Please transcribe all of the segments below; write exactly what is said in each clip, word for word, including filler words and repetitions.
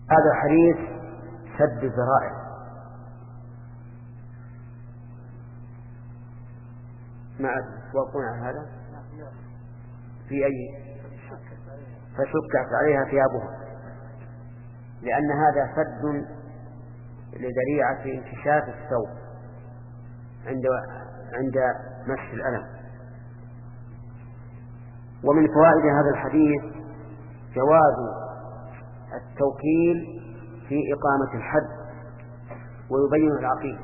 هذا الحديث سد الذرائع. ما توافقون على هذا؟ في أي فشكت عليها ثيابها، لأن هذا سد لذريعة انكشاف الثوب عند عند مسح الألم. ومن فوائد هذا الحديث جواز التوكيل في إقامة الحد ويبين العقيد.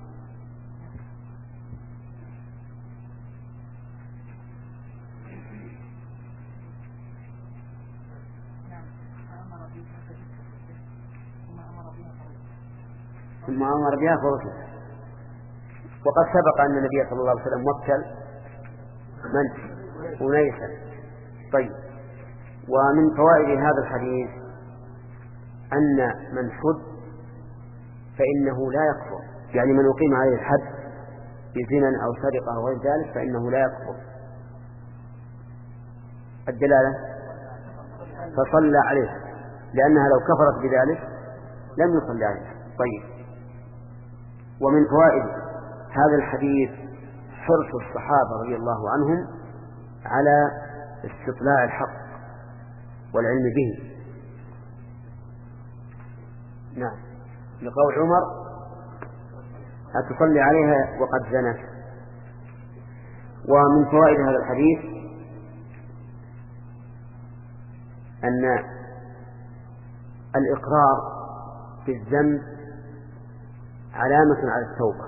ثم أمر بها فرسل. وقد سبق أن النبي صلى الله عليه وسلم وكل من أنيسا. طيب، ومن فوائد هذا الحديث أن من حد فإنه لا يكفر، يعني من يقيم عليه الحد بزنا أو سرقة أو غير ذلك فإنه لا يكفر. الدلالة فصلى عليه، لأنها لو كفرت بذلك لم يصلى عليه. طيب، ومن فوائد هذا الحديث حرص الصحابة رضي الله عنهم على استطلاع الحق والعلم به. نعم، لقول عمر أتصلي عليها وقد زنت. ومن فوائد هذا الحديث أن الإقرار بالذنب علامة على التوبة،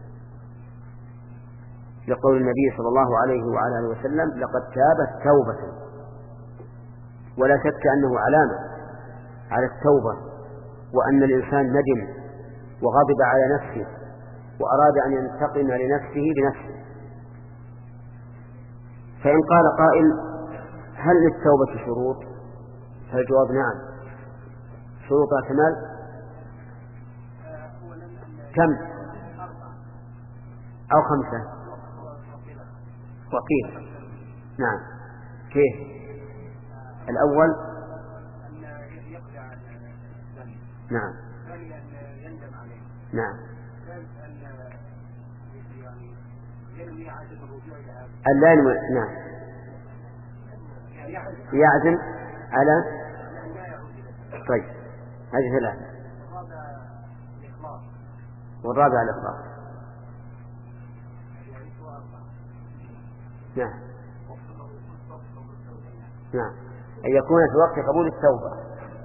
لقول النبي صلى الله عليه وعلى آله وسلم لقد تابت توبة. ولا شك أنه علامة على التوبة، وأن الإنسان ندم وغضب على نفسه وأراد أن ينتقم لنفسه بنفسه. فإن قال قائل هل للتوبة شروط؟ فالجواب نعم، شروطها كمال كم أو خمسة وقيل. نعم، كيف؟ الأول نعم نعم اللين نعم يعزم على. طيب، هذه ثلاثة. والرابع الإخلاص. نعم نعم أن يكون في وقت قبول التوبة.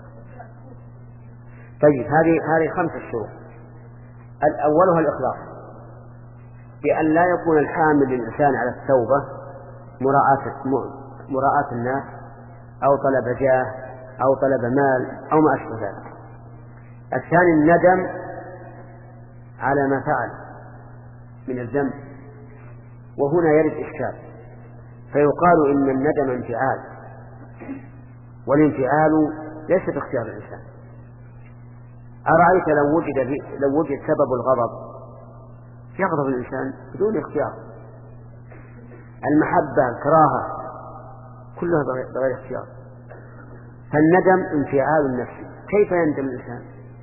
طيب، هذه هذه خمسة شروط. الأولها الإخلاص، بأن لا يكون الحامل للإنسان على التوبة مراعاة مراعاة الناس أو طلب جاه أو طلب مال أو ما أشبه ذلك. الثاني الندم على ما فعل من الذنب، وهنا يرد إشكال، فيقال إن الندم انفعال، والانفعال ليس باختيار الإنسان. أرأيت لو وجد لو وجد سبب الغضب يغضب الإنسان بدون اختيار. المحبة، الكراهة، كلها بغير اختيار. فالندم انفعال نفسي، كيف يندم الإنسان؟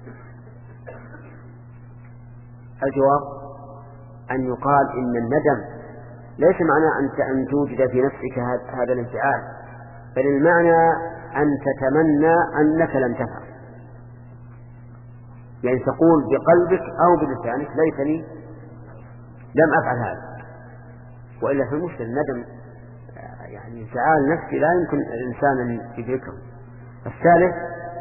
الجواب أن يقال إن الندم ليس معناه أنت أن توجد في نفسك هذا الانفعال، بل المعنى أن تتمنى أنك لم تفعل، يعني تقول بقلبك أو بلسانك ليتني لم أفعل هذا. وإلا في المشكلة الندم يعني انفعال نفسي لا يمكن الإنسان أن يدركه. الثالث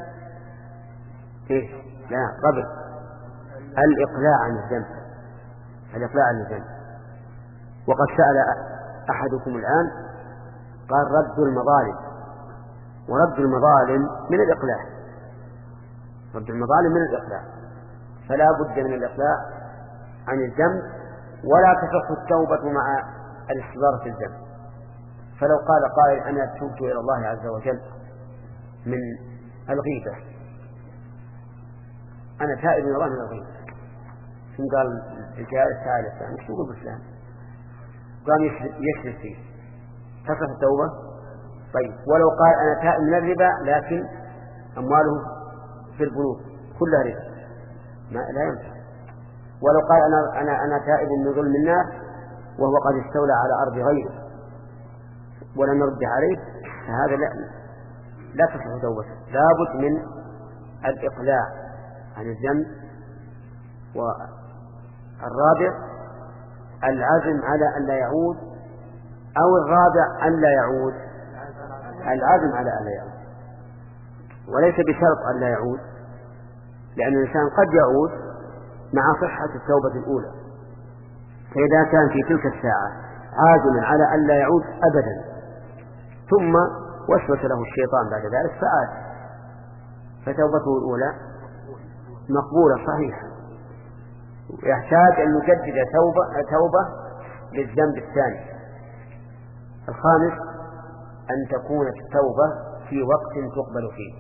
إيه؟ لا قبل الإقلاع عن الذنب، الإقلاع عن الذنب. وقد سأل أحدكم الآن قال رد المظالم، ورد المظالم من الإقلاع، رد المظالم من الإقلاع، فلا بد من الإقلاع عن الذنب، ولا تصح التوبة مع الاستمرار في الذنب. فلو قال قائل أنا تبت إلى الله عز وجل من الغيبة، أنا تائب من الله من الغيبة، ثم قال الجهال الثالث يعني شو يقول بسلام، قام يشرك فيه، تصح التوبة؟ طيب، ولو قال أنا تائب من الربا لكن أمواله في البنوك كلها ربا، ما لا ينفع. ولو قال أنا أنا أنا تائب من ظلم الناس وهو قد استولى على أرض غيره ولم يرد عليه، فهذا لا لا تصح توبته، لابد من الإقلاع عن الذنب. والرابع العزم على أن لا يعود، أو الرابع أن لا يعود، العزم على أن لا يعود، وليس بشرط أن لا يعود، لأن الإنسان قد يعود مع صحة التوبة الأولى. فإذا كان في تلك الساعة عازما على أن لا يعود أبدا ثم وسوس له الشيطان بعد ذلك فعاد، فتوبته الأولى مقبولة صحيحة، ويحتاج أن يجدد توبة, توبة للذنب الثاني. الخامس أن تكون التوبة في وقت تقبل فيه،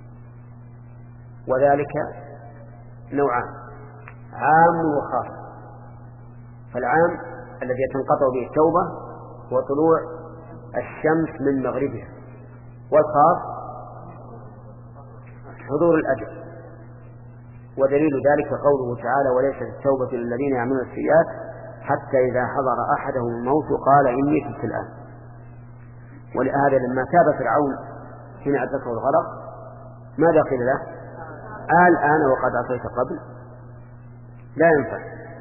وذلك نوعان: عام وخاص. فالعام الذي تنقطع به التوبة هو طلوع الشمس من مغربها، والخاص حضور الأجل. ودليل ذلك قوله تعالى: وليست التوبة للذين يعملون السيئات حتى إذا حضر أحدهم الموت قال إني تبت الآن. ولهذا لما تاب فرعون حين أدركه الغرق ماذا قيل له؟ الآن وقد عصيت قبل، لا ينفع.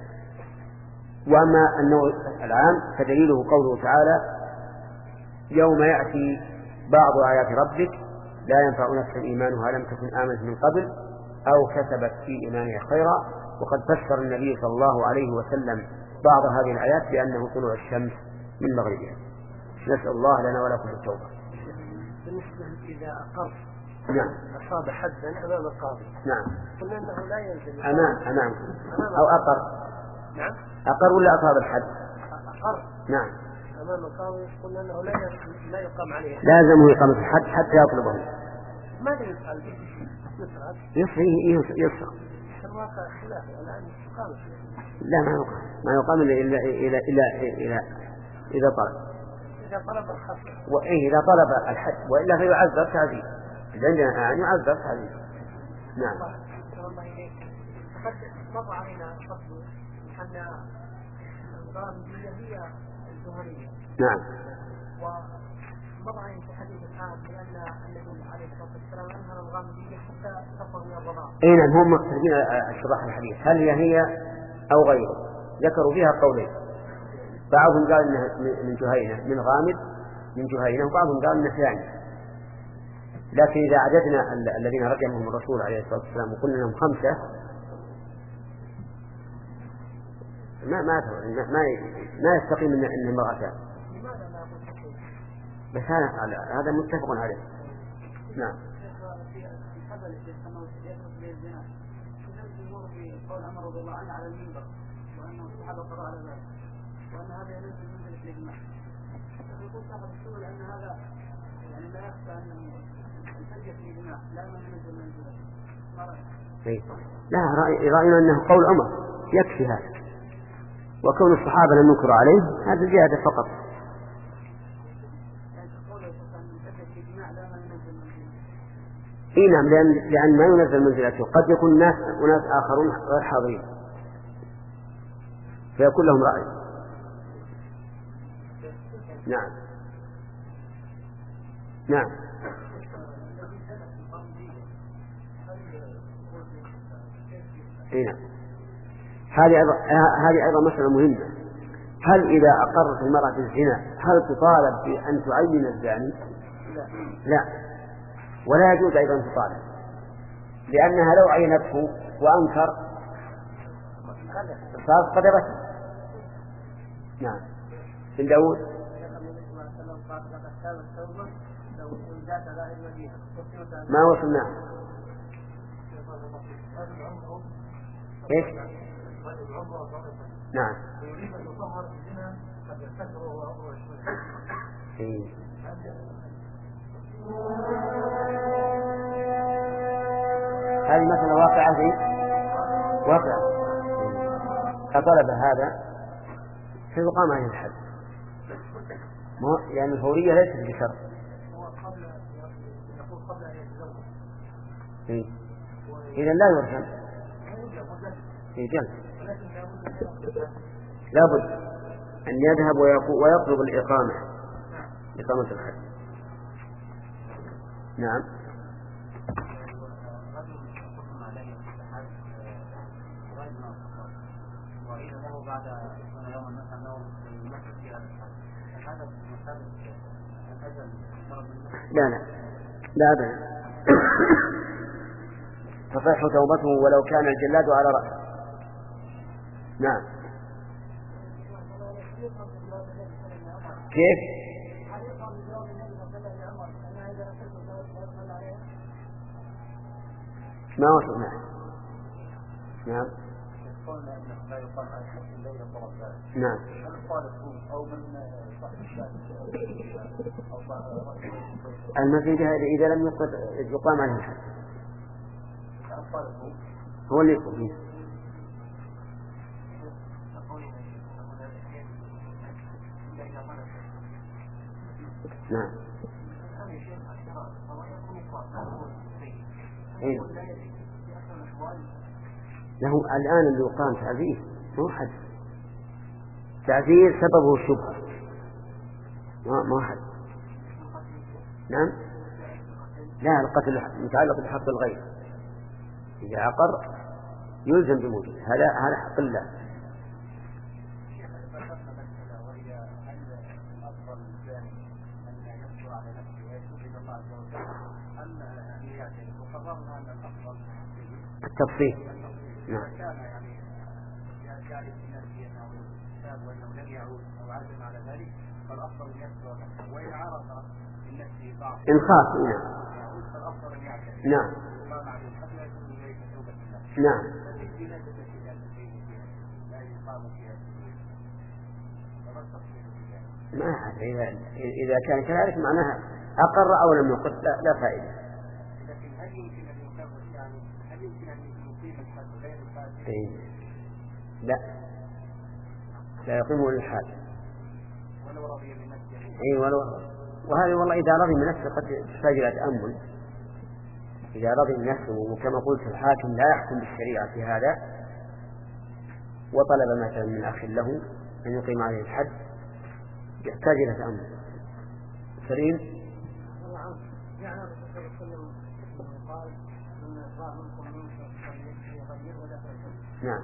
وأما النوع العام فدليله قوله تعالى: يوم يأتي بعض آيات ربك لا ينفع نفسا إيمانها لم تكن آمنت من قبل أو كسبت في إيمانها خيرا. وقد فسر النبي صلى الله عليه وسلم بعض هذه الآيات بأنه طلوع الشمس من مغربها. نسأل الله لنا ولكم التوبة. بالنسبة إذا أقر نعم أصاب حدا أمام القاضي، نعم قلنا أنه لا ينزل أمام أمام أو أقر. نعم أقر ولا أصاب الحد؟ أقر نعم أمام القاضي، قلنا أنه لا لا يقام عليه، لازم إقامة الحد حتى يطلبه. ماذا يفعل؟ يفعل يصري يصرخ. الواقع خلافه الآن يقام. لا ما يقام، ما يقام إلا إلا إلا إلا إلا إذا طلب. إذا طلب الخصم. وإيه إذا طلب الحد، وإلا فيعذر تعذيب. عندنا الآن يعذر تعذيب. نعم. الله إليك. قد مر علينا فصل أن الغامدية هي الجوهرية. نعم. ومر علينا في حديث الآن بأن النبي عليه الصلاة والسلام أنهى الغامدية حتى تفضل من الرضاعة. أي نعم، هم مقتدين شرح الحديث هل هي هي أو غيره، ذكروا فيها قولين، بعضهم قال إنها من جهينة من غامد من جهينة، وبعضهم قال إنها ثاني. لكن إذا عددنا الذين رجمهم الرسول عليه الصلاة والسلام وقلنا لهم خمسة ما ما ما ما يستقيم ان ان امرأتان. بس هذا هذا متفق عليه. نعم. قول عمر رضي الله عنه على المنبر وأنه الصحابة قرأوا على ذلك وأن هذا ينزل منزلة الإجماع، فيقول صاحب السؤال أن هذا يعني لا يخفى أنه يسجل في الإجماع لا من ينزل منزلة. لا رأي رأينا أنه قول عمر يكفي هذا، وكون الصحابة لم ينكروا عليه هذا زيادة فقط. اي نعم، لأن, لأن ما ينزل منزلته قد يكون ناس وناس آخرون غير حاضرين فيكون لهم رأي. نعم نعم. اي نعم. هذه أيضا هذه أيضا مسألة مهمة. هل إذا أقرت المرأة بالزنا هل تطالب بأن تعين الزاني؟ لا. لا، ولا يجوز أيضا تطالب، لأنها لو عينته وأنكر صار قدرته. نعم. بن داود ما وصلنا إيش؟ نعم. إيه. هذه مثلا واقعة في واقع فطلب هذا فيقام عليه الحد، يعني الفورية ليست بشرط. إيه؟ إذا لا يرسم في جلس، لابد أن يذهب ويطلب الإقامة، إقامة الحج. نعم. لا لا لا أبدا، تصح توبته ولو كان الجلاد على رأسه. نعم. كيف؟ ما وصل معه. نعم. نعم. المزيد إذا لم يقام عليه الحد هو اللي يقوم فيه. نعم. إيه؟ له الآن اللي يقام تعزيز مو حد، تعزيز سببه الشبهة ما ما حد. نعم. لا، القتل متعلق بحق الغير، إذا عقر يلزم بموجود، هذا هذا حق الله. التفصيل. نعم. إن خاف. نعم. نعم. نعم. ما إذا إذا كان كذلك معناها أقر أو لم يقر لا, لا فائدة. إيه؟ لا لا يقيمه للحال. إيه ولو وهذه والله إذا رضي من نفسه قد تحتاج إلى تأمل. إذا رضي من نفسه وكما قلت الحاكم لا يحكم بالشريعة في هذا وطلب مثلا من أخ له أن يقيم عليه الحد يحتاج إلى تأمل. سليم. نعم.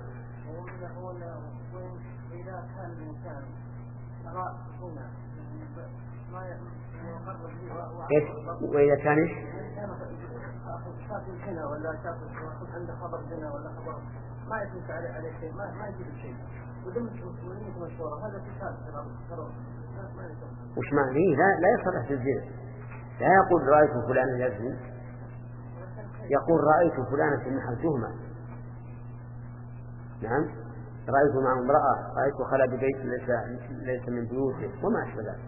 إذا كان الإنسان أرى هنا ما يقرب إيش وإذا كان إيش؟ شاف الزنا ولا شاف عنده خبر زنا ولا خبر ما يثبت عليه عليه شيء ما ما يجيب شيء ودمت مسؤولية مشهورة هذا كتاب ترى ما يسمى. وش معنى؟ لا لا يصلح في الزنا. لا يقول رأيت فلانا يزني، يقول رأيت فلانا في محل تهمة. نعم. رأيت مع امرأة، رأيت خلى ببيت ليس ليس من بيوته وما أشبه ذلك.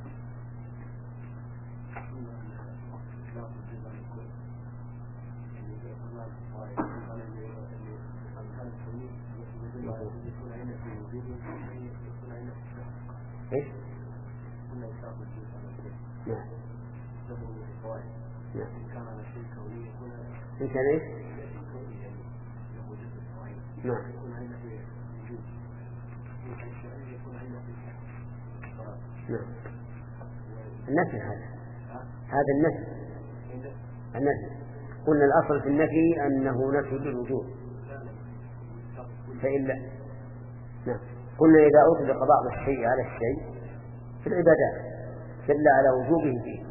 إيش؟ نعم. نعم. إن كان إيش؟ نعم. نعم. النفي هذا هذا النفي النفي قلنا الأصل في النفي أنه نفي للوجود فإلا. نعم. قلنا إذا أطلق بعض الشيء على الشيء في العبادات دل على وجوبه فيه.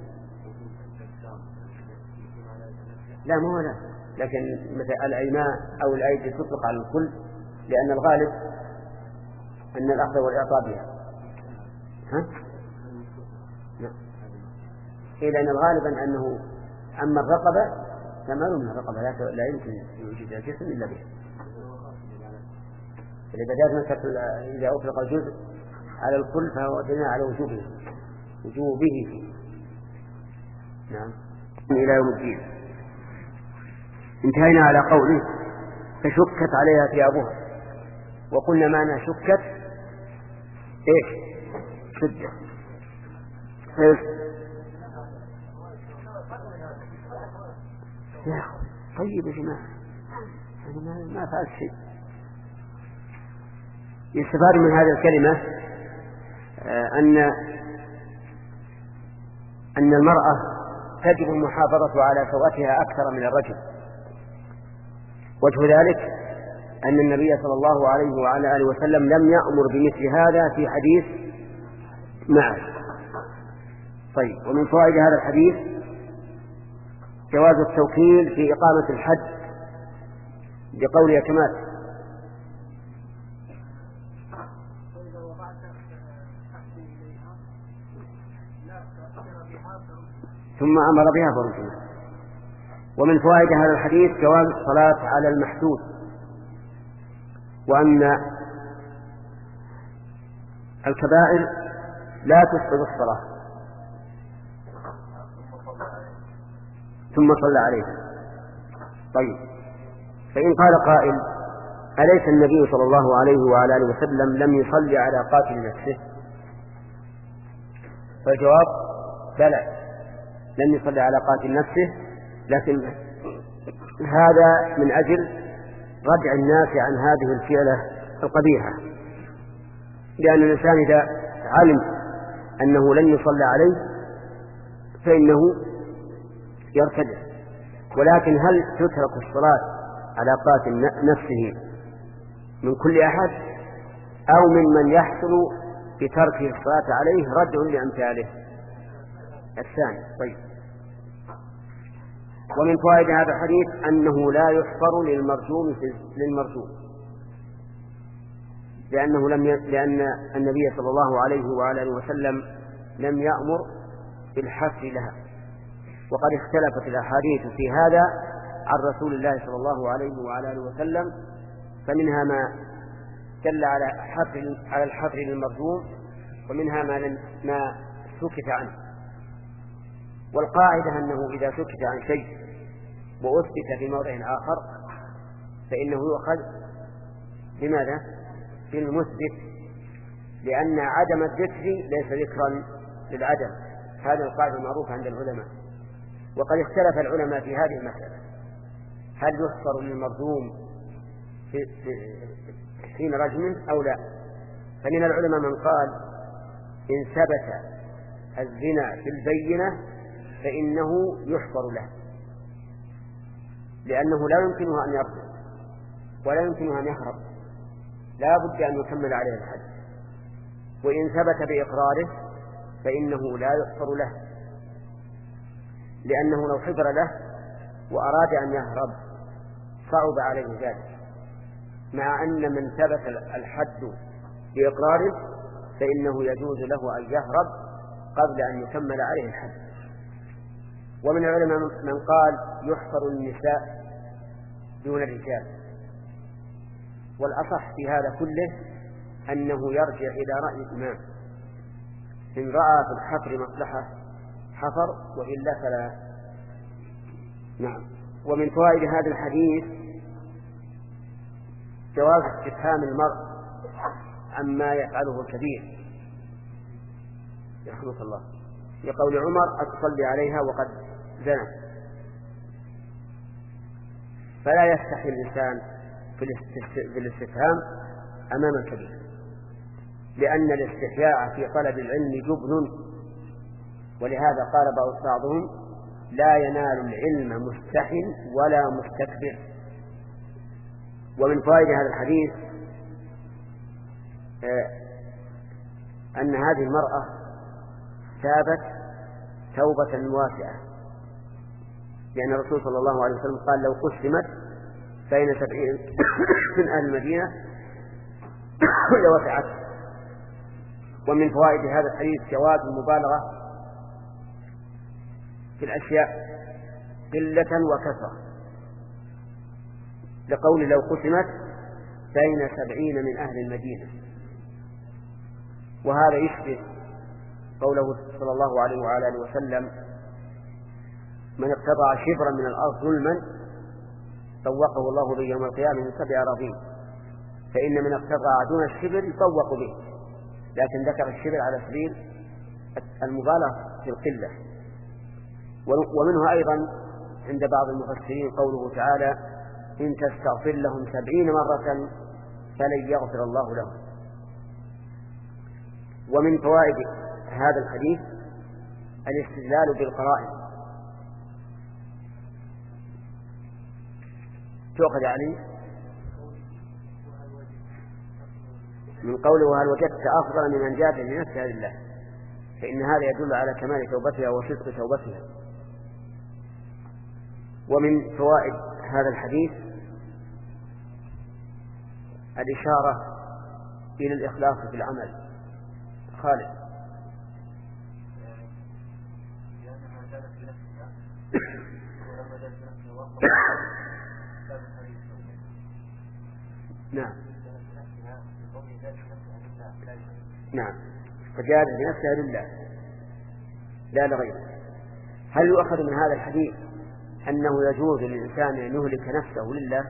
لا ما هو لا، لكن مثل الأيمان أو الأيدي تطلق على الكل لأن الغالب أن الأخذ والإعطاء بها. ها؟ لا. إيه لأن الغالب أنه أما الرقبة كمال من الرقبة لا يمكن يوجد الجسم إلا به. العبادات مثل إذا أطلق الجزء على الكل فهو دليل على وجوبه وجوبه فيه. نعم. إلى يوم الدين. انتهينا على قوله فشكت عليها ثيابها، وقلنا معنى شكت ايش؟ شدة. طيب يا جماعة ما ما فعل شيء. يستفاد من هذه الكلمة أن أن المرأة تجب المحافظة على سوءتها أكثر من الرجل. وجه ذلك أن النبي صلى الله عليه وعلى آله وسلم لم يأمر بمثل هذا في حديث معه. طيب، ومن فوائد هذا الحديث جواز التوكيل في إقامة الحد بقول يتمات. ثم أمر بها فرجمة. ومن فوائد هذا الحديث جواز الصلاة على المحدود، وأن الكبائر لا تسقط الصلاة. ثم صلى عليه. طيب، فإن قال قائل أليس النبي صلى الله عليه وعلى آله وسلم لم يصلي على قاتل نفسه؟ فالجواب بلى، لم يصلي على قاتل نفسه، لكن هذا من أجل ردع الناس عن هذه الفعلة القبيحة، لأن الإنسان إذا علم أنه لن يصلى عليه فإنه يرتدع. ولكن هل تترك الصلاة على قاتل نفسه من كل أحد، أو ممن يحصل بتركه الصلاة عليه ردع لأمثاله؟ الثاني. طيب، ومن فوائد هذا الحديث أنه لا يحفر للمرجوم للمرجوم، لأنه لم ي... لأن النبي صلى الله عليه وعلى آله وسلم لم يأمر بالحفر لها. وقد اختلفت الأحاديث في هذا عن رسول الله صلى الله عليه وعلى آله وسلم، فمنها ما دل على حفر على الحفر للمرجوم، ومنها ما لم... ما سكت عنه. والقاعدة أنه إذا سكت عن شيء وأثبت في موضع آخر فإنه يؤخذ بماذا؟ بالمثبت، لأن عدم الذكر ليس ذكرا للعدم. هذه القاعدة المعروفة عند العلماء. وقد اختلف العلماء في هذه المسألة، هل يحفر للمرجوم في حين رجمه أو لا؟ فمن العلماء من قال إن ثبت الزنا في البينة فإنه يحفر له، لأنه لا يمكنه أن يرجع ولا يمكنه أن يهرب، لا بد أن يكمل عليه الحد. وإن ثبت بإقراره فإنه لا يحفر له، لأنه لو حفر له وأراد أن يهرب صعب عليه ذلك، مع أن من ثبت الحد بإقراره فإنه يجوز له أن يهرب قبل أن يكمل عليه الحد. ومن العلماء من قال يحفر النساء دون الرجال، والأصح في هذا كله أنه يرجع إلى رأي الإمام، إن رأى في الحفر مصلحة حفر، وإلا فلا. نعم. ومن فوائد هذا الحديث جواز استفهام المرء عما يفعله الكبير، رحمة الله، لقول عمر أتصلي عليها وقد زنت. فلا يستحي الإنسان في الاستفهام أمام الكبير، لأن الاستحياء في طلب العلم جبن، ولهذا قال بعضهم لا ينال العلم مستح ولا مستكبر. ومن فوائد هذا الحديث أن هذه المرأة تابت توبة واسعة، لأن الرسول صلى الله عليه وسلم قال لو قسمت بين سبعين من أهل المدينة لوسعت. ومن فوائد هذا الحديث جواز المبالغة في الأشياء قلة وكثرة، لقول لو قسمت بين سبعين من أهل المدينة. وهذا يشبه قوله صلى الله عليه وعلى آله وسلم من اقتطع شبرا من الأرض ظلما طوقه الله به يوم القيامة من سبع أراضين. فإن من اقتطع دون الشبر يطوق به، لكن ذكر الشبر على سبيل المبالغة في القلة. ومنه أيضا عند بعض المفسرين قوله تعالى إن تستغفر لهم سبعين مرة فلن يغفر الله لهم. ومن فوائد هذا الحديث الاستدلال بالقرائن. تؤخذ عليه من قوله هل وجدت أفضل ممن جاد لنفسها لله، فإن هذا يدل على كمال توبتها وصدق توبتها. ومن فوائد هذا الحديث الإشارة إلى الإخلاص في العمل. خالد. نعم نعم فجاهدت بنفسها لله لا لغيره. هل يؤخذ من هذا الحديث أنه يجوز للإنسان أن يهلك نفسه لله؟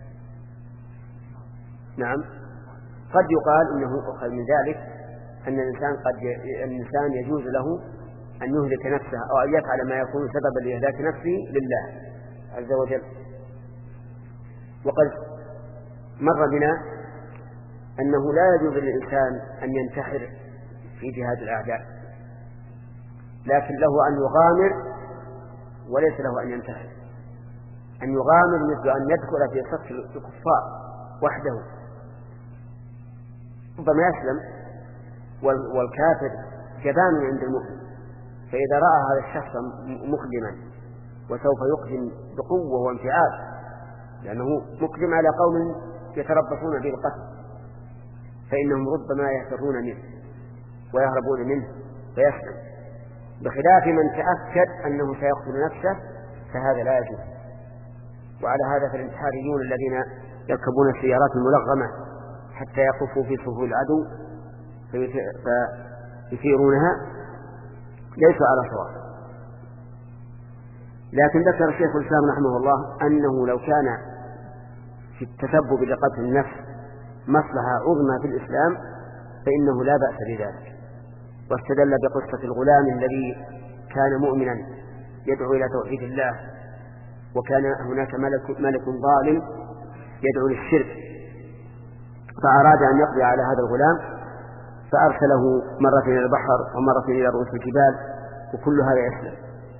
نعم. قد يقال أنه يؤخذ من ذلك أن الإنسان قد ي... الإنسان يجوز له أن يهلك نفسه أو أن يفعل ما يكون سببا لإهلاك نفسه لله عز وجل. وقد مر بنا أنه لا يجوز للإنسان أن ينتحر في جهاد الأعداء، لكن له أن يغامر وليس له أن ينتحر. أن يغامر مثل أن يدخل في صف الكفار وحده ربما يسلم والكافر جبان عند المؤمن، فإذا رأى هذا الشخص مقدما وسوف يقدم بقوة وانفعال لأنه مقدم على قوم يتربصون به القتل، فإنهم ربما يهترون منه ويهربون منه فيسلم، بخلاف من تأكد أنه سيقتل نفسه فهذا لا يجوز. وعلى هذا فالانتحاريون الذين يركبون السيارات الملغمة حتى يقفوا في صفوف العدو فيثيرونها ليسوا على صواب. لكن ذكر الشيخ الإسلام رحمه الله أنه لو كان في التسبب لقتل النفس مصلحة عظمى في الإسلام فإنه لا بأس بذلك، واستدل بقصة الغلام الذي كان مؤمنا يدعو إلى توحيد الله، وكان هناك ملك, ملك ظالم يدعو للشرك، فأراد أن يقضي على هذا الغلام فأرسله مرة إلى البحر ومرة إلى رؤوس الجبال وكل هذا يسلم.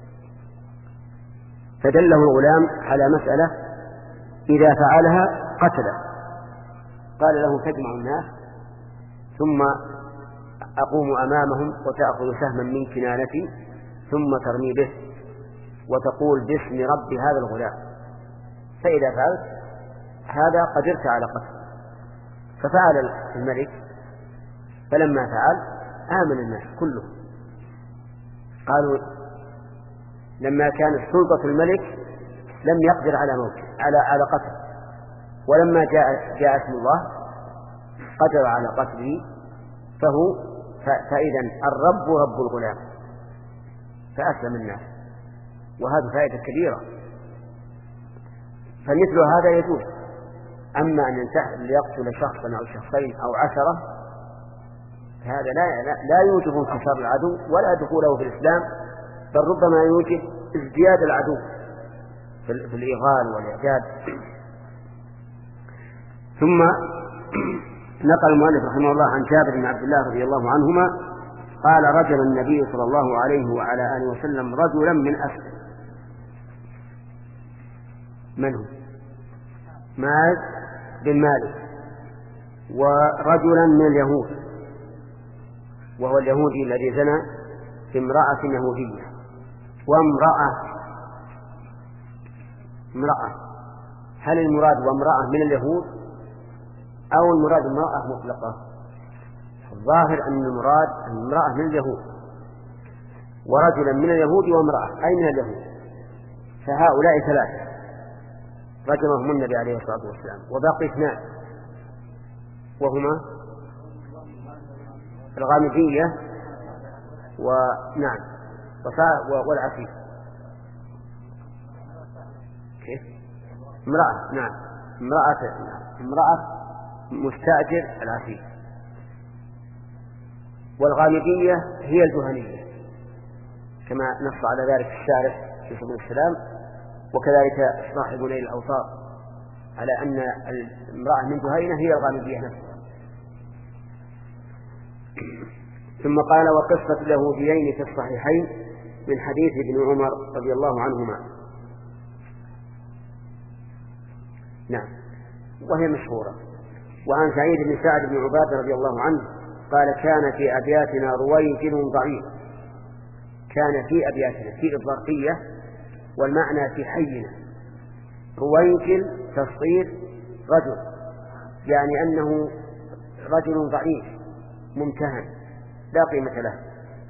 فدله الغلام على مسألة إذا فعلها قتله، قال له تجمع الناس ثم أقوم أمامهم وتأخذ سهما من كنانتي ثم ترمي به وتقول باسم رب هذا الغلام، فإذا فعلت هذا قدرت على قتله. ففعل الملك، فلما فعل آمن الناس كلهم. قالوا لما كانت سلطة الملك لم يقدر على موته على على قتله، ولما جاء جاء اسم الله قدر على قتله، فهو فإذا الرب رب الغلام فأسلم الناس، وهذه فائدة كبيرة. فمثل هذا يجوز. أما أن ينتحر ليقتل شخصا أو شخصين أو عشرة هذا لا, لا يوجب انتصار العدو ولا دخوله في الإسلام، بل ربما يوجب ازدياد العدو في الإغال والإعداد. ثم نقل المؤلف رحمه الله عن جابر بن عبد الله رضي الله عنهما قال رجل النبي صلى الله عليه وعلى آله وسلم رجلا من أسد. من هو؟ ماذ بن مالك، ورجلا من اليهود، وهو اليهودي الذي زنى بامرأة يهودية. وامرأة امرأة هل المراد وامرأة من اليهود أو المراد امرأة مطلقة؟ الظاهر أن المراد امرأة من اليهود، ورجلا من اليهود وامرأة أي من اليهود، فهؤلاء ثلاثة رجمهم النبي عليه الصلاة والسلام، وبقي اثنان وهما الغامدية ونعم والعفيف. كيف؟ امرأة نعم امرأة امرأة مستأجر العفيف. والغامدية هي الجهنية كما نص على ذلك الشارح في سبل السلام وكذلك صاحب نيل الأوطار على أن المرأة من جهينة هي الغامدية نفسها. ثم قال: وقصة اليهوديين في الصحيحين من حديث ابن عمر رضي الله عنهما. نعم، وهي مشهورة. وعن سعيد بن سعد بن عبادة رضي الله عنه قال: كان في أبياتنا رويجل ضعيف. كان في أبياتنا في الظرفية والمعنى في حينا. رويجل تصغير رجل، يعني أنه رجل ضعيف ممتهن لا قيمة له.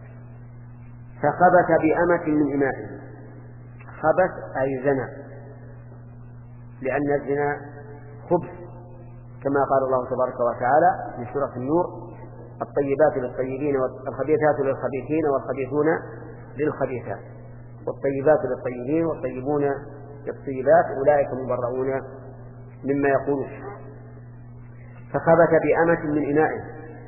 فخبث بأمة من إمائه. خبث أي زنا، لأن الزنا خبث، كما قال الله تبارك وتعالى في سورة النور: الطيبات للطيبين والخبيثات للخبيثين والخبيثون للخبيثات والطيبات للطيبين والطيبون للطيبات أولئك مبرؤون مما يقولون. فخبث بأمة من إنائه،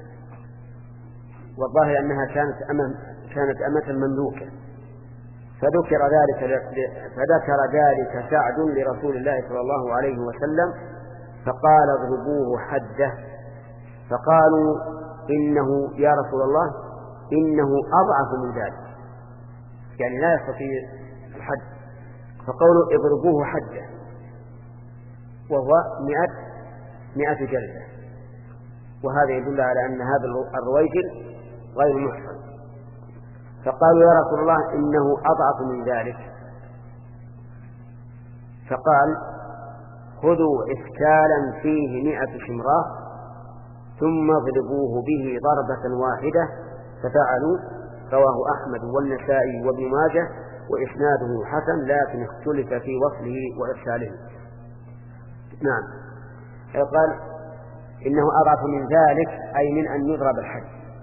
والظاهر أنها كانت أمة كانت أمة مملوكة. فذكر ذلك فذكر ذلك سعد لرسول الله صلى الله عليه وسلم فقال: اضربوه حده. فقالوا: إنه يا رسول الله إنه أضعف من ذلك، يعني لا يستطيع الحد. فقالوا: اضربوه حده، وهو مئة مئة جلدة. وهذا يدل على أن هذا الرويجل غير محصن. فقالوا: يا رسول الله إنه أضعف من ذلك. فقال: خذوا إسكالا فيه مئة شمراء ثم اضربوه به ضربة واحدة. ففعلوا. رواه أحمد والنسائي وابن ماجه وإسناده حسن، لكن اختلف في وصله وإرساله. نعم، قال: إنه أضعف من ذلك أي من أن يضرب الحد.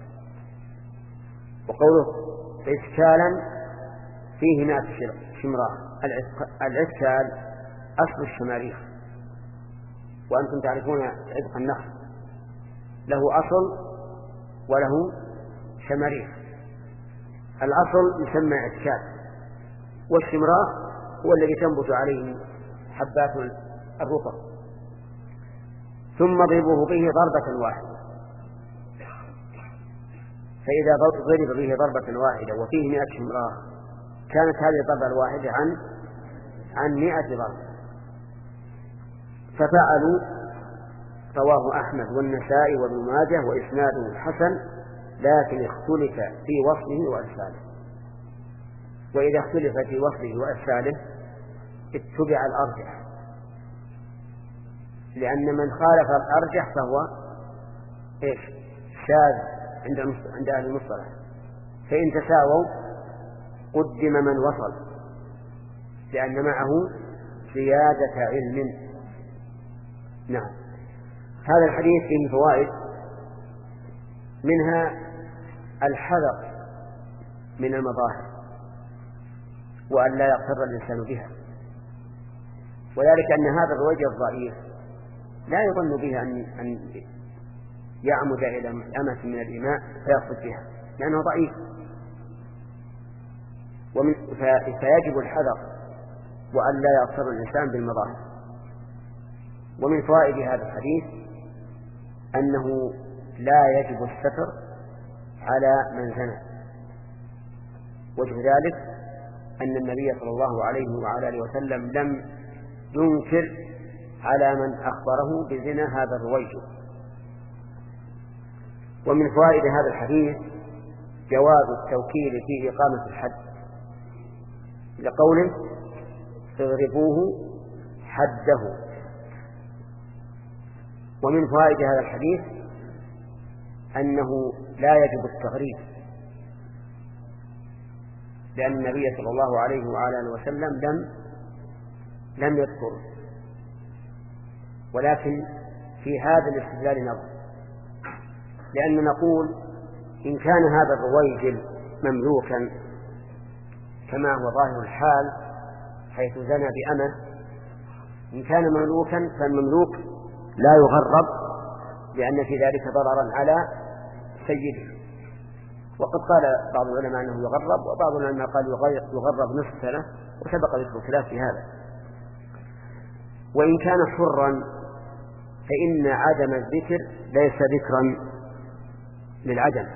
وقوله إسكالا فيه مئة شمراء. الإسكال أصل الشماريخ، وأنتم تعرفون عذق النخل له أصل وله شماريخ. الأصل يسمى إسكال، والشمراء هو الذي تنبت عليه حبات الرطب. ثم ضربوه به ضربة واحدة. فإذا ضرب به ضربة واحدة وفيه مئة شمراء كانت هذه الضربة الواحدة عن عن مئة ضربة. ففعلوا. رواه أحمد والنسائي وابن ماجه وإسناده حسن، لكن اختلف في وصله وإرساله. وإذا اختلف في وصله وإرساله اتبع الأرجح، لأن من خالف الأرجح فهو إيش؟ شاذ عند عند أهل المصطلح. فإن تساووا قدم من وصل، لأن معه زيادة علم. نعم. هذا الحديث فيه فوائد، منها الحذر من المظاهر وأن لا يغتر الإنسان بها، وذلك أن هذا الرجل الضعيف لا يظن به أن يعمد إلى أمة من الإماء فيقصد بها، لأنه ضعيف. ومن فيجب الحذر وأن لا يغتر الإنسان بالمظاهر. ومن فوائد هذا الحديث أنه لا يجب الستر على من زنى. وجه ذلك أن النبي صلى الله عليه وعلى آله وسلم لم ينكر على من أخبره بزنا هذا الرويجل. ومن فوائد هذا الحديث جواز التوكيل في إقامة الحد، لقوله: اضربوه حده. ومن فوائد هذا الحديث أنه لا يجب التغريب، لأن النبي صلى الله عليه وعلى آله وسلم لم لم يذكره. ولكن في هذا الاستدلال نظر، لأن نقول إن كان هذا الرويجل مملوكا كما هو ظاهر الحال حيث زنى بأمة، إن كان مملوكا فالمملوك لا يغرب، لأن في ذلك ضررا على سيده. وقد قال بعض العلماء أنه يغرب، وبعض العلماء قال يغرب نصف سنة، وسبق ذكر الخلاف في هذا. وإن كان حرا فإن عدم الذكر ليس ذكرا للعدم،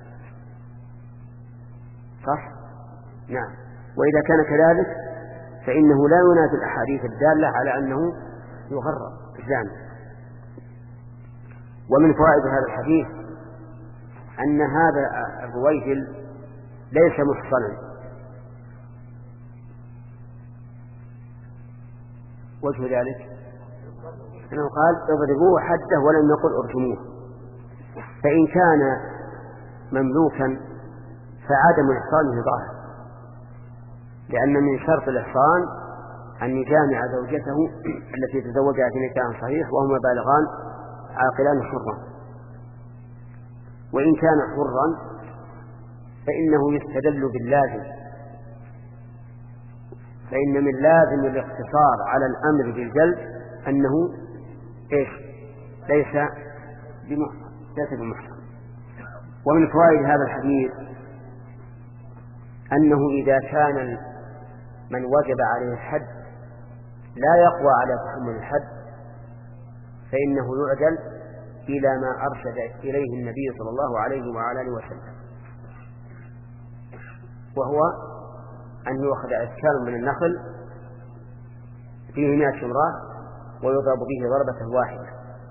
صح؟ نعم. وإذا كان كذلك فإنه لا ينافي الأحاديث الدالة على أنه يغرر الزاني. ومن فوائد هذا الحديث أن هذا الرويجل ليس محصنا. وجه ذلك أنه قال اضربوه حده ولم يقل ارجموه، فإن كان مملوكا فعدم إحصانه ظاهر، لأن من شرط الإحصان أن يجامع زوجته التي تزوجها في نكاح صحيح وهما بالغان عاقلان حرا. وإن كان حرا فإنه يستدل باللازم، فإن من لازم الاقتصار على الأمر بالجلد أنه إيش؟ ليس بمحصن، ليس بمحصن. ومن فوائد هذا الحديث أنه إذا كان من وجب عليه الحد لا يقوى على تحمل الحد فإنه يعدل إلى ما أرشد إليه النبي صلى الله عليه وعلى آله وسلم، وهو أن يؤخذ أشكال من النخل فيه مئة شمراء ويضرب به ضربة واحدة.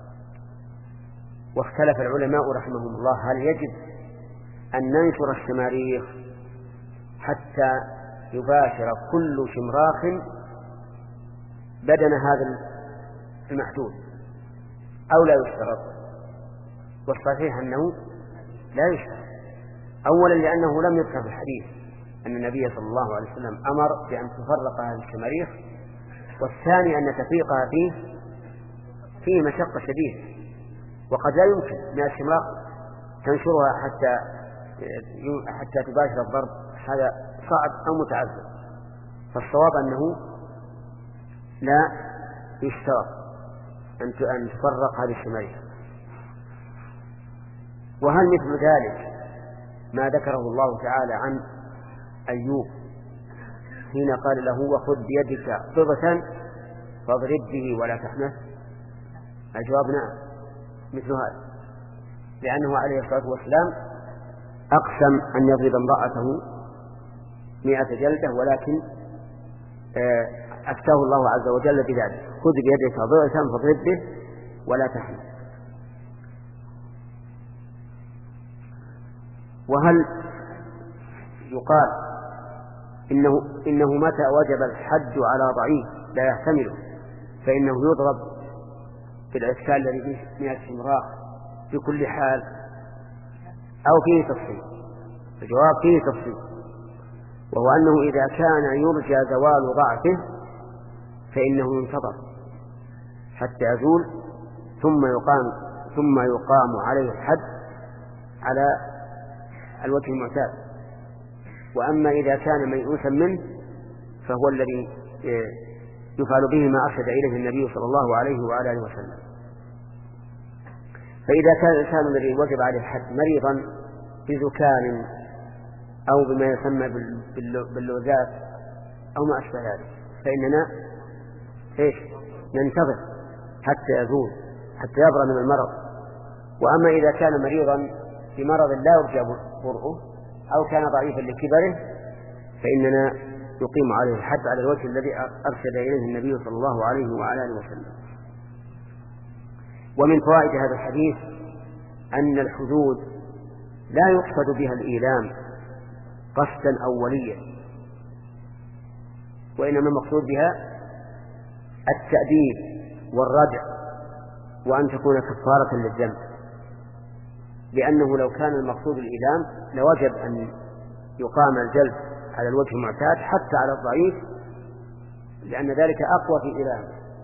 واختلف العلماء رحمهم الله هل يجب أن ننشر الشماريخ حتى يباشر كل شمراخ بدن هذا المحدود أو لا يشترط؟ والصحيح أنه لا يشترط، أولا لأنه لم يذكر في الحديث أن النبي صلى الله عليه وسلم أمر بأن تفرق هذه الشماريخ، والثاني أن تفريقها فيه فيه مشقة شديدة، وقد لا يمكن من الشمراخ تنشرها حتى حتى تباشر الضرب، هذا صعب أو متعذر. فالصواب أنه لا يشترط أن تفرق هذه الشماريخ. وهل مثل ذلك ما ذكره الله تعالى عن أيوب حين قال له وخذ بيدك ضغثا فاضرب به ولا تحنث؟ الجواب نعم، مثل هذا، لأنه عليه الصلاة والسلام أقسم أن يضرب امرأته مئة جلدة، ولكن أفتاه الله عز وجل بذلك: خذ بيدك ضغثا فاضرب به ولا تحنث. وهل يقال إنه, إنه متى وجب الحد على ضعيف لا يحتمله فإنه يضرب في الإشكال الذي فيه مئة شمراخ في كل حال، أو فيه تفصيل؟ الجواب فيه تفصيل، وهو أنه إذا كان يرجى زوال ضعفه فإنه ينتظر حتى يزول ثم يقام ثم يقام عليه الحد على الوجه المعتاد. وأما إذا كان ميؤوسا منه فهو الذي يفعل به ما أرشد إليه النبي صلى الله عليه وعلى آله وسلم. فإذا كان الإنسان الذي وجب عليه الحد مريضا بذكام أو بما يسمى باللوزات أو ما أشبه ذلك فإننا إيش؟ ننتظر حتى يزول، حتى يبرأ من المرض. وأما إذا كان مريضا بمرض لا يرجى برؤه أو كان ضعيفا لكبره فإننا يقيم عليه الحد على الوجه الذي أرشد إليه النبي صلى الله عليه وعلى آله وسلم. ومن فوائد هذا الحديث أن الحدود لا يقصد بها الإيلام قصدا أوليا، وإنما المقصود بها التأديب والردع، وأن تكون كفارة للذنب، لأنه لو كان المقصود الإيلام لوجب أن يقام الجلد على الوجه المعتاد حتى على الضعيف، لأن ذلك أقوى في الإيلام.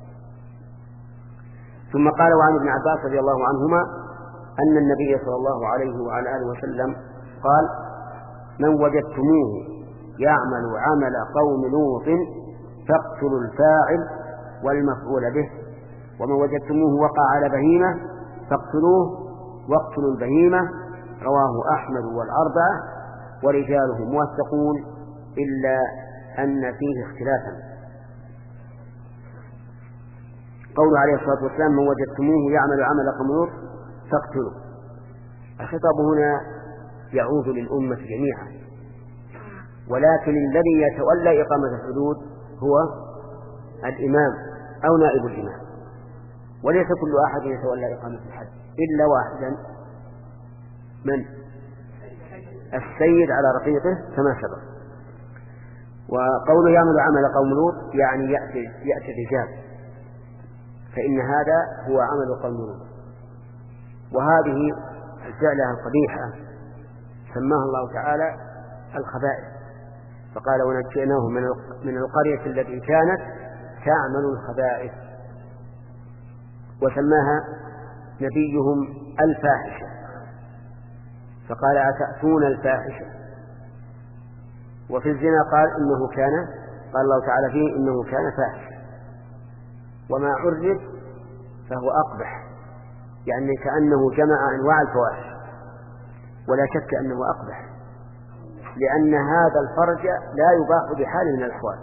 ثم قال وعن ابن عباس رضي الله عنهما أن النبي صلى الله عليه وعلى آله وسلم قال: من وجدتموه يعمل عمل قوم لوط فاقتلوا الفاعل والمفعول به، ومن وجدتموه وقع على بهيمة فاقتلوه واقتلوا البهيمة. رواه أحمد والأربعة ورجاله موثقون إلا أن فيه اختلافا. قوله عليه الصلاة والسلام من وجدتموه يعمل عمل قوم لوط فاقتلوا. الخطاب هنا يعود للأمة جميعا، ولكن الذي يتولى إقامة الحدود هو الإمام أو نائب الإمام، وليس كل أحد يتولى إقامة الحد إلا واحدا، من؟ السيد على رقيقه كما سبق. وقوله يعمل عمل قوم لوط يعني يأتي, يأتي الرجال، فإن هذا هو عمل قوم لوط. وهذه الفعلة القبيحة سماها الله تعالى الخبائث، فقال ونجيناهم من القرية التي كانت تعمل الخبائث، وسماها نبيهم الفاحشة، فقال أتأتون الفاحشة. وفي الزنا قال إنه كان، قال الله تعالى فيه إنه كان فاحشة، وما عرف فهو أقبح، يعني كأنه جمع أنواع الفواحش، ولا شك أنه أقبح، لأن هذا الفرج لا يباح بحال من الأحوال.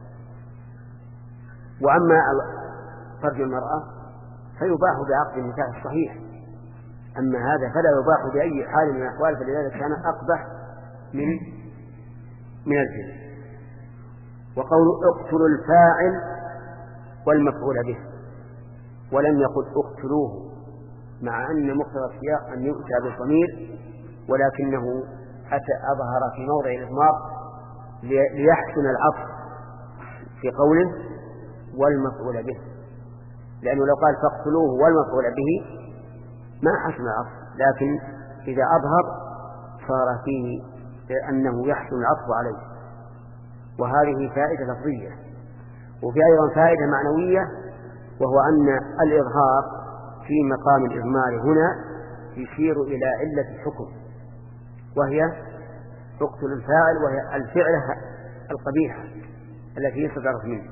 وأما فرج المرأة فيباح بعقد النكاح الصحيح، أما هذا فلا يباح بأي حال من الأحوال، فلذلك كان أقبح من من الزنا. وقول اقتلوا الفاعل والمفعول به، ولم يقل اقتلوه، مع أن مقتضى السياق أن يؤتى بالضمير، ولكنه أتى أظهر في موضع الإضمار ليحسن العطف في قوله والمفعول به، لأنه لو قال فاقتلوه والمفعول به ما حسن العطف، لكن إذا أظهر صار فيه أنه يحسن العطف عليه. وهذه فائدة لفظية، وفي أيضا فائدة معنوية، وهو أن الإظهار في مقام الإضمار هنا يشير إلى علة الحكم، وهي اقتل الفاعل، وهي الفعلة القبيحة التي صدرت منه.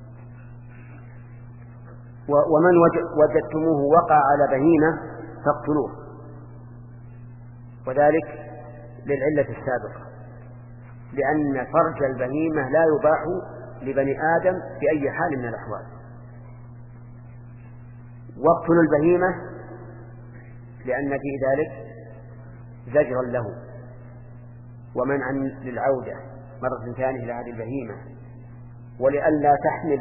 ومن وجدتموه وقع على بهيمة فاقتلوه، وذلك للعلة السابقة، لأن فرج البهيمة لا يباح لبني آدم في أي حال من الأحوال. واقتلوا البهيمة لأن في ذلك زجرا له ومنعا للعودة مرة ثانية إلى هذه البهيمة، ولئلا تحمل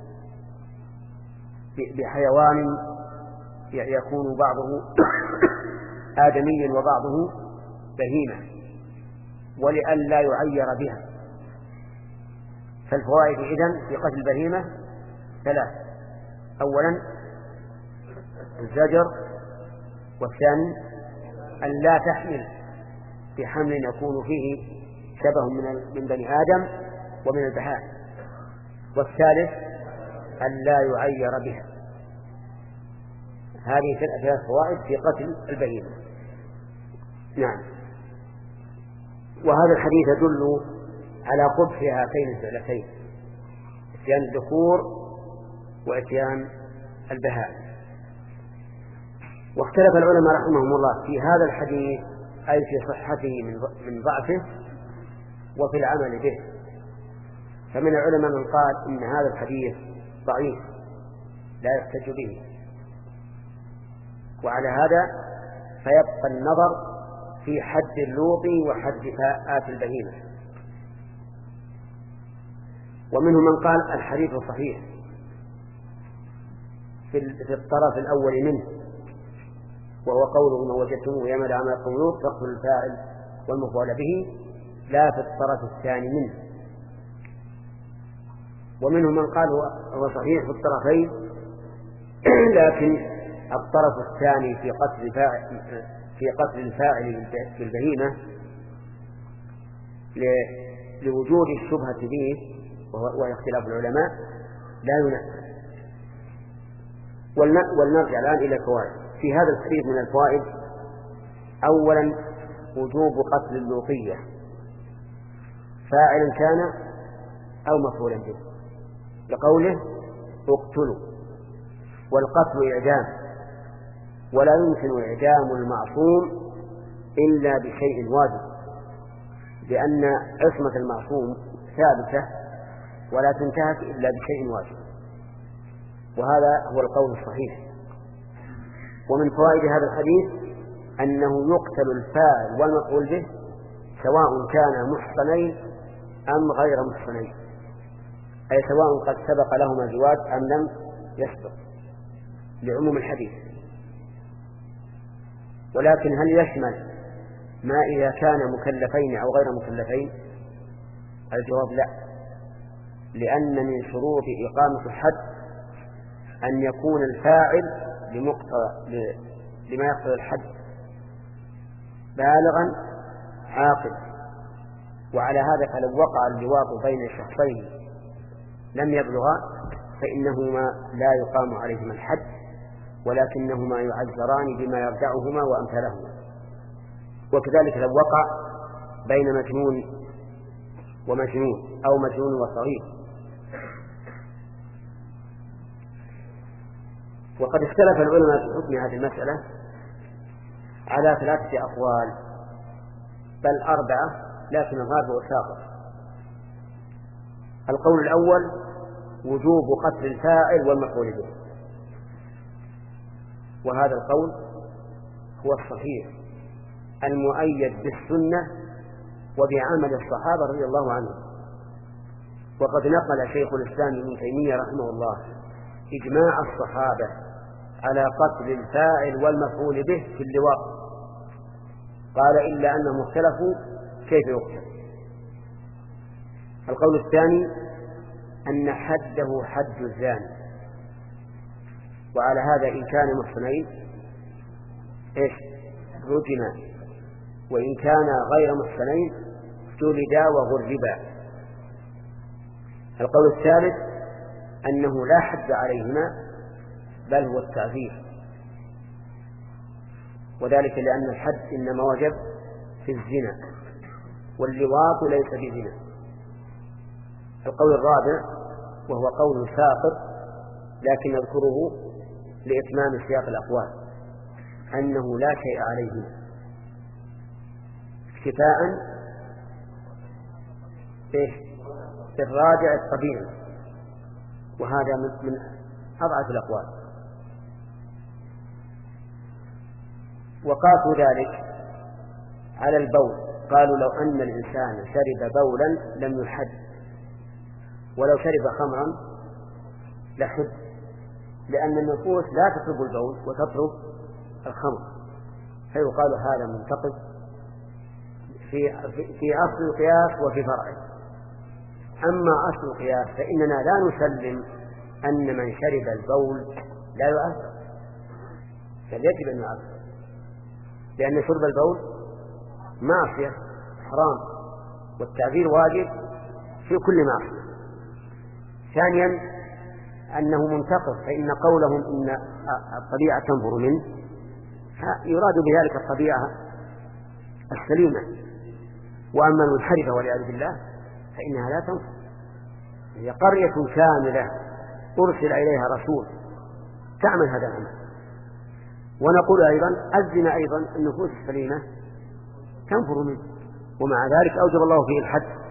بحيوان يكون بعضه آدميا وبعضه بهيمة، ولئلا يعير بها. فالفوائد إذن في قتل البهيمة ثلاث: أولا الزجر، والثاني أن لا تحمل بحمل يكون فيه شبه من بني آدم ومن البهائم، والثالث أن لا يعير بها. هذه ثلاث فوائد في قتل البهيمة. نعم. وهذا الحديث يدل على قبح هاتين الفعلتين، اتيان الذكور واتيان البهائم. واختلف العلماء رحمهم الله في هذا الحديث، أي في صحته من ضعفه وفي العمل به. فمن العلماء من قال إن هذا الحديث ضعيف لا يحتج به، وعلى هذا فيبقى النظر في حد اللوط وحد فاءات البهيمة. ومنهم من قال الحديث صحيح في الطرف الأول منه، وهو قوله ما وجدتموه يعمل عمل قوم لوط فاقتلوا الفاعل والمفعول به، لا في الطرف الثاني منه. ومنهم من قال هو صحيح في الطرفين، لكن الطرف الثاني في قتل الفاعل في قتل الفاعل في البهيمة لوجود الشبهة به وهي اختلاف العلماء لا ينافي. ولنرجع الآن إلى الفوائد في هذا الحديث. من الفوائد: أولا وجوب قتل اللوطية فاعلا كان أو مفعولا به، لقوله اقتلوا، والقتل إعدام، ولا يمكن إعدام المعصوم إلا بشيء واجب، لأن عصمة المعصوم ثابتة ولا تنتهك إلا بشيء واجب. وهذا هو القول الصحيح. ومن فوائد هذا الحديث أنه يقتل الفاعل والمفعول به سواء كان محصنين أم غير محصنين، أي سواء قد سبق لهما زواج أم لم يسبق، لعموم الحديث. ولكن هل يشمل ما إذا كان مكلفين أو غير مكلفين؟ الجواب لا، لأن من شروط إقامة الحد أن يكون الفاعل لمقتضى لما يقتضي الحد بالغا عاقلا. وعلى هذا فلو وقع اللواط بين شخصين لم يبلغا فإنهما لا يقام عليهما الحد، ولكنهما يعذران بما يردعهما وأمثالهما. وكذلك لو وقع بين مجنون ومجنون أو مجنون وصغير. وقد اختلف العلماء في حكم هذه المسألة على ثلاثة أقوال، بل أربعة، لكن الرابع ساقط. القول الأول وجوب قتل الفاعل والمفعول به، وهذا القول هو الصحيح المؤيد بالسنة وبعمل الصحابة رضي الله عنهم. وقد نقل شيخ الإسلام ابن تيمية رحمه الله إجماع الصحابة على قتل الفاعل والمفعول به في اللواط، قال إلا أنهم اختلفوا كيف يقتل. القول الثاني أن حده حد الزاني، وعلى هذا إن كان محصنين إيش رجما، وإن كان غير محصنين جلدا وغربا. القول الثالث أنه لا حد عليهما بل هو التعذير، وذلك لأن الحد إنما وجب في الزنا واللواط ليس بزنا. القول الرابع وهو قول ساقط لكن نذكره لإتمام سياق الأقوال أنه لا شيء عليه اكتفاء في الراجع الطبيعي، وهذا من أضعف الأقوال. وقاسوا ذلك على البول، قالوا لو أن الإنسان شرب بولا لم يحد، ولو شرب خمرا لحد، لأن النفوس لا تطلب البول وتطلب الخمر، فيقال هذا منتقد في, في أصل القياس وفي فرعه. أما أصل القياس فإننا لا نسلم أن من شرب البول لا يعذب، بل يجب أن يعذب، لأن شرب البول معصية حرام، والتعذير واجب في كل معصية. ثانيا أنه منتقض، فإن قولهم إن الطبيعة تنفر منه يراد بذلك الطبيعة السليمة، وأما المنحرفة والعياذ بالله فإنها لا تنفر. هي قرية كاملة أرسل إليها رسول تعمل هذا العمل. ونقول أيضا الزنا أيضا النفوس السليمة تنفر منه، ومع ذلك أوجب الله فيه الحد.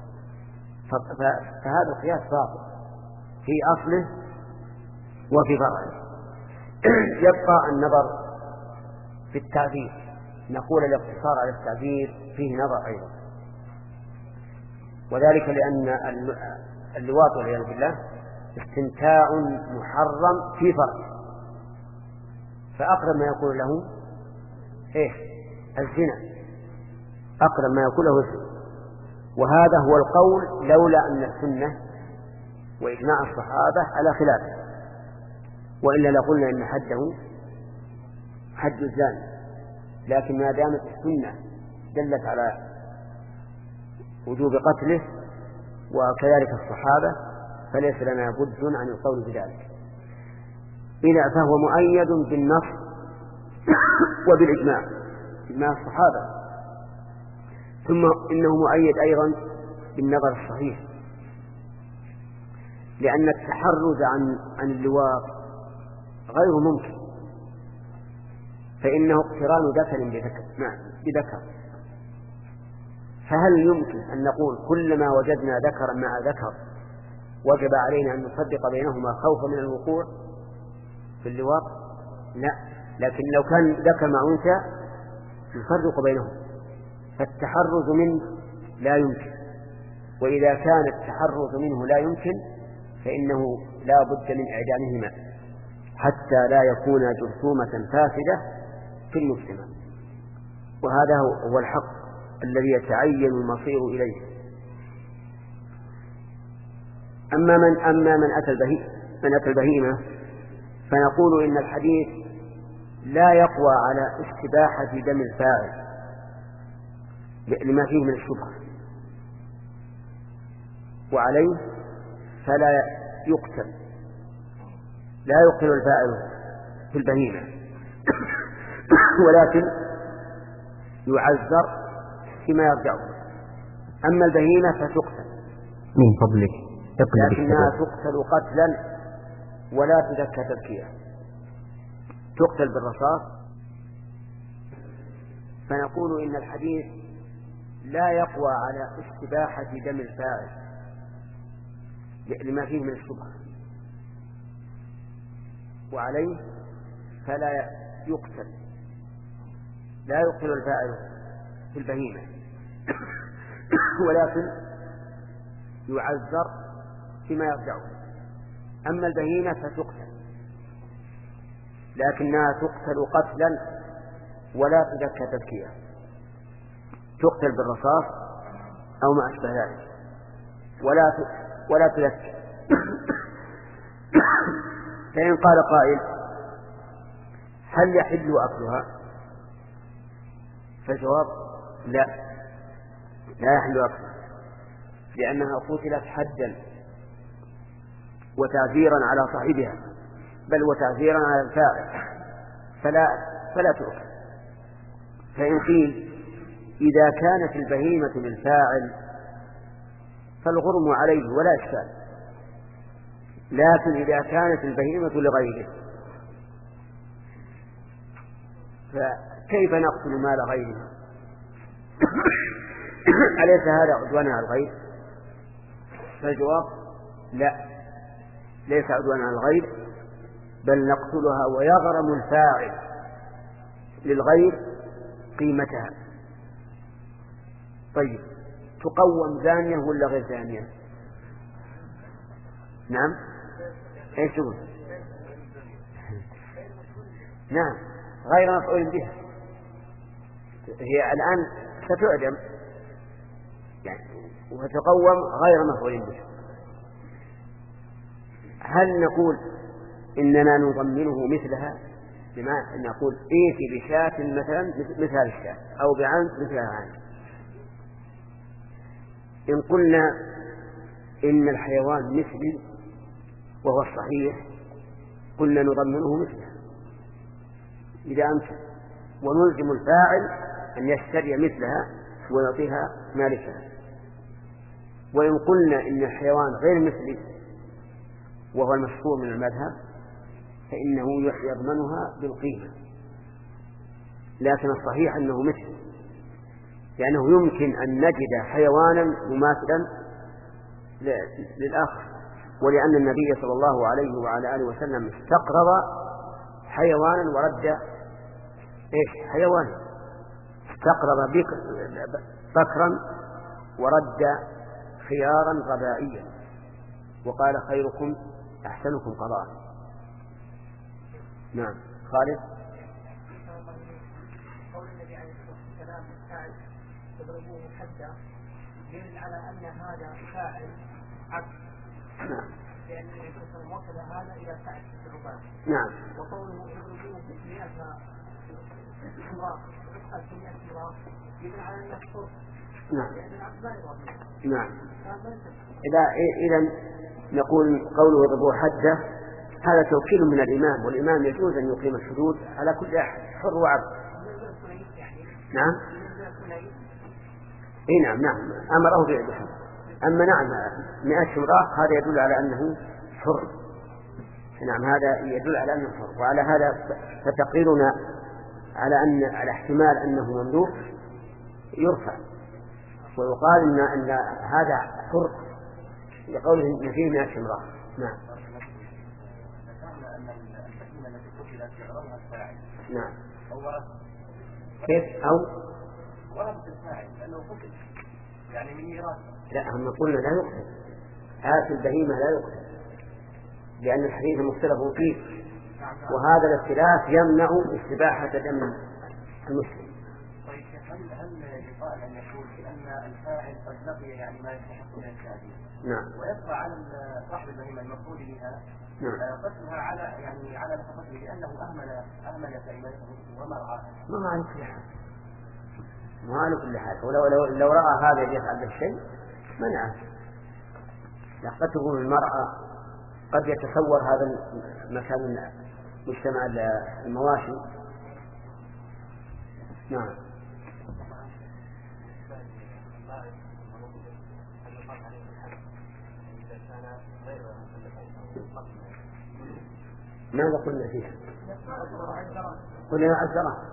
فهذا القياس باطل في أصله وفي فرعه. يبقى النظر في التعبير، نقول الاقتصار على التعبير فيه نظر أيضا، وذلك لأن اللواط والعياذ بالله استمتاع محرم في فرعه، فأقرب ما يكون له إيه الزنا، أقرب ما يكون له الزنا. وهذا هو القول لولا أن السنة وإجماع الصحابة على خلافه، وإلا لقلنا إن حده حد الزاني. لكن ما دامت السنة دلت على وجوب قتله وكذلك الصحابة فليس لنا بد عن القول بذلك. إذا فهو مؤيد بالنص وبالإجماع، إجماع الصحابة، ثم إنه مؤيد أيضا بالنظر الصحيح، لأن التحرز عن عن اللواط غير ممكن، فإنه اقتران ذكر بذكر نعم بذكر. فهل يمكن أن نقول كلما وجدنا ذكرا مع ذكر وجب علينا أن نفرق بينهما خوفا من الوقوع في اللواط؟ لا، لكن لو كان ذكر مع أنثى نفرق بينهم، فالتحرز منه لا يمكن، وإذا كان التحرز منه لا يمكن فإنه لا بد من إعدامهما حتى لا يكون جرثومة فاسدة في المجتمع، وهذا هو الحق الذي يتعين المصير إليه. أما من أما من أتى البهيمة من أتى البهيمة فنقول إن الحديث لا يقوى على استباحة دم الفاعل لما فيه من الشبهة، وعليه فلا يقتل، لا يقتل الفاعل في البهيمة ولكن يعذر فيما يرجعه. أما البهيمة فتقتل من فضلك لكنها تقتل قتلا ولا تزكى تزكية، تقتل بالرصاص. فنقول إن الحديث لا يقوى على استباحة دم الفاعل لما فيه من الشبهة، وعليه فلا يقتل، لا يقتل الفاعل في البهيمة ولكن يعذر فيما يرجعه. أما البهيمة فتقتل لكنها تقتل قتلا ولا تزكى تزكية، تقتل بالرصاص أو ما أشبه ذلك ولا ولا تزكى. فإن قال قائل هل يحل أكلها؟ فالجواب لا، لا يحل أكلها، لأنها قتلت حدا وتعذيرا على صاحبها، بل وتعذيرا على الفاعل، فلا فلا تؤكل. فإن قيل إذا كانت البهيمة للفاعل فالغرم عليه ولا إشكال، لكن إذا كانت البهيمة لغيره فكيف نقتل مال غيرها؟ أليس هذا عدوان على الغير؟ فالجواب لا، ليس عدوان على الغير، بل نقتلها ويغرم الفاعل للغير قيمتها. طيب تقوم زانية ولا غير زانية؟ نعم، ايش تقول؟ نعم، غير مفعول بها، هي الآن ستعدم يعني وتقوم غير مفعول بها. هل نقول إننا نضمنه مثلها بما نقول إيتي بشاة مثلا مثل هذه الشاة أو بعنز مثل هذا العنز؟ إن قلنا إن الحيوان مثلي وهو الصحيح قلنا نضمنه مثلها إذا أمكن، ونلزم الفاعل أن يشتري مثلها ويعطيها مالكها. وإن قلنا إن الحيوان غير مثلي وهو المشهور من المذهب فإنه يضمنها بالقيمة، لكن الصحيح أنه مثل، لأنه يمكن أن نجد حيوانا مماثلا للآخر، ولأن النبي صلى الله عليه وعلى آله وسلم استقرض حيوانا ورد إيش حيوانا، استقرض بكرا ورد خيارا ربائيا، وقال خيركم أحسنكم قضاء. نعم خالد. قول النبي عليه الصلاة والسلام الفاعل تضربوه حدا يدل على أن هذا فاعل عبد. نعم. لأن النبي صلى الله عليه وسلم وصل هذا إلى فاعل العباد. نعم. وقوله يضربوه بمئة امرأة بمئة امرأة يدل على أنه حر. نعم. لأن العبد لا يضرب. نعم. إذا إذا نقول قوله يضربوه حدا هذا توكيل من الإمام، والإمام يجوز أن يقيم الحدود على كل أحد حر وعبد. نعم. إيه نعم نعم أمره بالحدود. أما نعم مئة امرأة هذا يدل على أنه حر. نعم هذا يدل على أنه حر، وعلى هذا فتقريرنا على أن على احتمال أنه مملوك يرفع ويقال إن أن هذا حر لقوله إن فيه مئة امرأة. نعم. ذكرنا أن البهيمة التي قتلت يغرمها الفاعل. نعم. أو ورث. كيف؟ أو ورث الفاعل لأنه قتل. يعني من ميراث. لا، هم قلنا لا يقتل. آت البهيمة لا يقتل لأن الحديث مختلف فيه، وهذا الاختلاف يمنع استباحة دم المسلم. طيب هل هل يقال أن يقول بأن الفاعل قد لقي يعني ما يستحق من التعذيب؟ نعم. ويبقى على صاحب البهيمة المفقود بها نعم. قتلها على يعني على نفقته لأنه أهمل أهمل بهيمته وما رعاها. ما على كل حال. ما على كل حال. ولو لو, لو رأى هذا يفعل بالشيء منعه. قد تكون المرأة قد يتصور هذا المكان مجتمع المواشي. نعم. ماذا قلنا فيها؟ قلنا عشرة.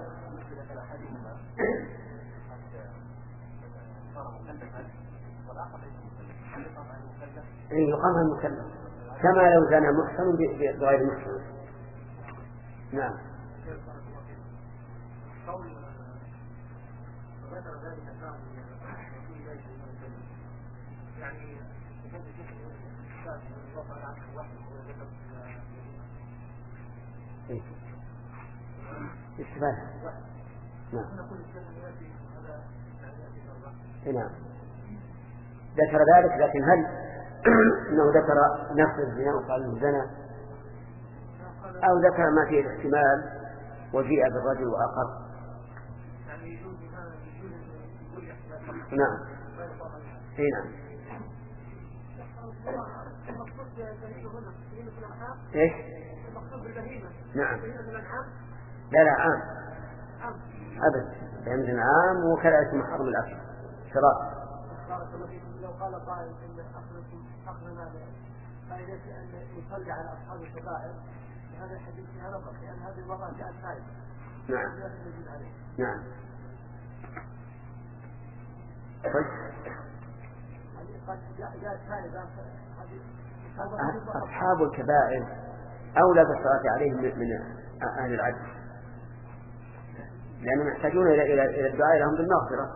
إن يقام المكلف كما لو كان محسن بغير محسن. نعم. استفادة. نعم. نعم. ذكر ذلك، لكن هل انه ذكر نفس الزنا وقال الزنا او ذكر ما فيه الاحتمال وجيء بالرجل واقر؟ نعم. اي نعم. ايش؟ نعم. لا لا عام ابد بهمزة عام وكذلك محرم الاكل شراب. لو قال قائل ان اخذنا فائده ان يصلي على اصحاب الكبائر هذا الحديث فيها نظر لان هذه المراه جاءت فائده. نعم. نعم. أصحاب الكبائر أولى بالصلاة عليهم من أهل العدل، لأنهم يحتاجون إلى إلى الدعاء لهم بالمغفرة،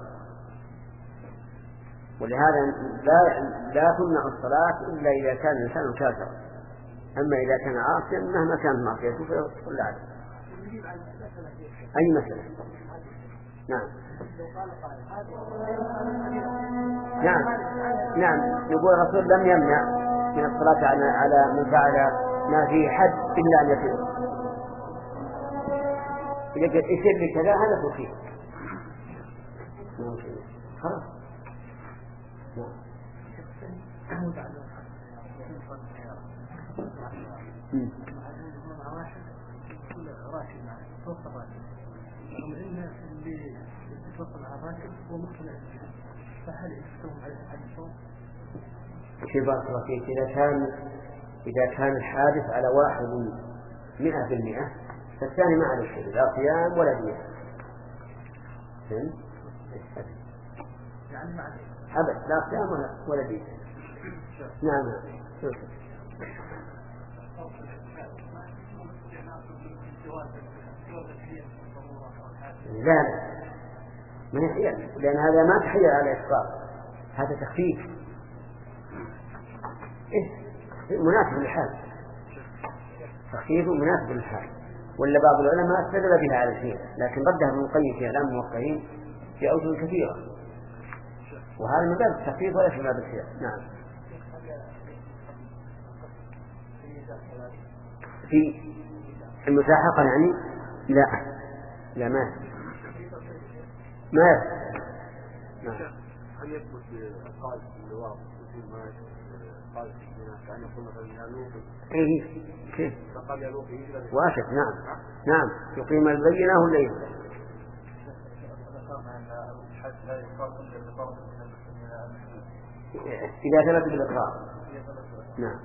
ولهذا لا لا تمنع الصلاة إلا إذا كان الإنسان كافرا، أما إذا كان عاصيا مهما كانت معصيته فيصلى عليه. أي مسألة؟ نعم. نعم. نعم. يقول الرسول لم يمنع من الصلاة على على من فعل ما فيه حد إلا أن يتوب. إذا قلت إيش لي كذا هذا توفيق. خلاص. في بارك الله فيك، إذا كان إذا كان الحادث على واحد مئة بالمئة فالثاني ما عليه شيء، لا صيام ولا دية. أبد لا صيام ولا دية. نعم. لا لا ما يحيل، لأن هذا ما تحيل على إسقاط، هذا تخفيف. إيه مناسب للحال، تخفيف مناسب للحال. ولا بعض العلماء استدل بها على شيء، لكن ردها ابن القيم في إعلام الموقعين في أوجه كثيرة، وهذا من باب التخفيف ولا في باب الخير. نعم. في المساحقة يعني لا لا ما ما نعم. هل يثبت قال اللواء ما قال كأن يقول مثلا يا لوطي؟ إيه كيف؟ فقال يا لوطي واشف. نعم. نعم. يقيم البينة ولا يثبت؟ إذا ثبت بالإقرار. نعم.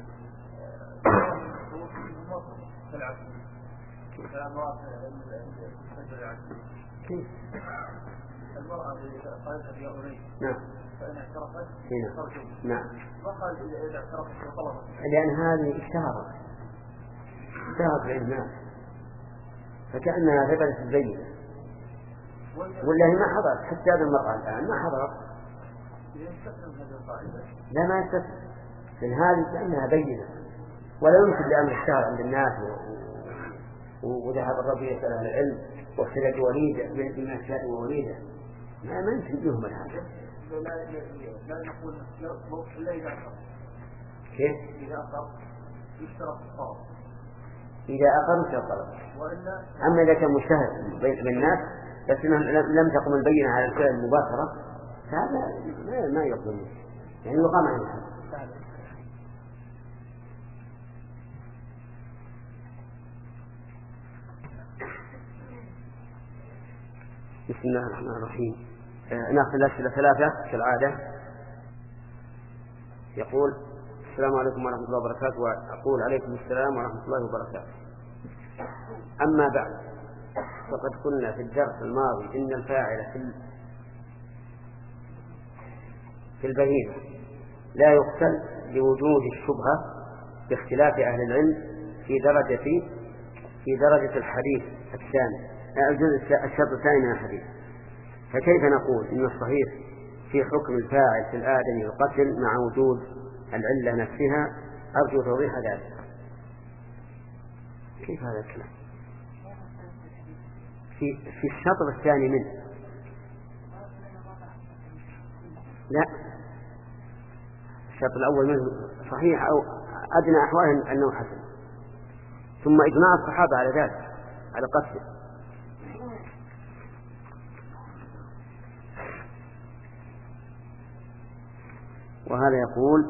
المرأة قالت يا أولي نعم. فإن اعترفت هنا نعم وقال إذا اعترفت وطلبت لأن هذه اشتهرت اشتهرت عند الناس فكأنها ثبتت البينة والله ما حضرت حتى هذه المرأة الآن ما حضرت لا ما يستثنى لأن هذه كأنها بينة ولا يمكن لأمر اشتهر عند الناس وذهب الرب يسأل أهل العلم واختلت وليدة من أشياء ووليدة ما ما يمكن لهم هذا. لا نقول لا إذا أقر كيف؟ إذا أقر يشترط الطلب إذا أقر يشترط الطلب أما إذا كان مشتهر بين الناس بس لم تقم البينة على الفعل المباشرة فهذا ما ما يقبل يعني يقام عن الحد. بسم الله الرحمن الرحيم. ناخذ الأسئلة ثلاثة كالعادة. يقول السلام عليكم ورحمة الله وبركاته. وأقول عليكم السلام ورحمة الله وبركاته. أما بعد فقد قلنا في الدرس الماضي إن الفاعل في في البهيمة لا يقتل لوجود الشبهة باختلاف أهل العلم في درجة في درجة الحديث الثاني الجزء الشرط الثاني من الحديث. فكيف نقول إن الصحيح في حكم الفاعل في الآدمي القتل مع وجود العلة نفسها؟ أرجو توضيح ذلك. كيف هذا الكلام في في الشطر الثاني منه؟ لا الشطر الأول منه صحيح أو أدنى أحواله أنه حسن ثم إجماع الصحابة على ذلك على قتله. وهذا يقول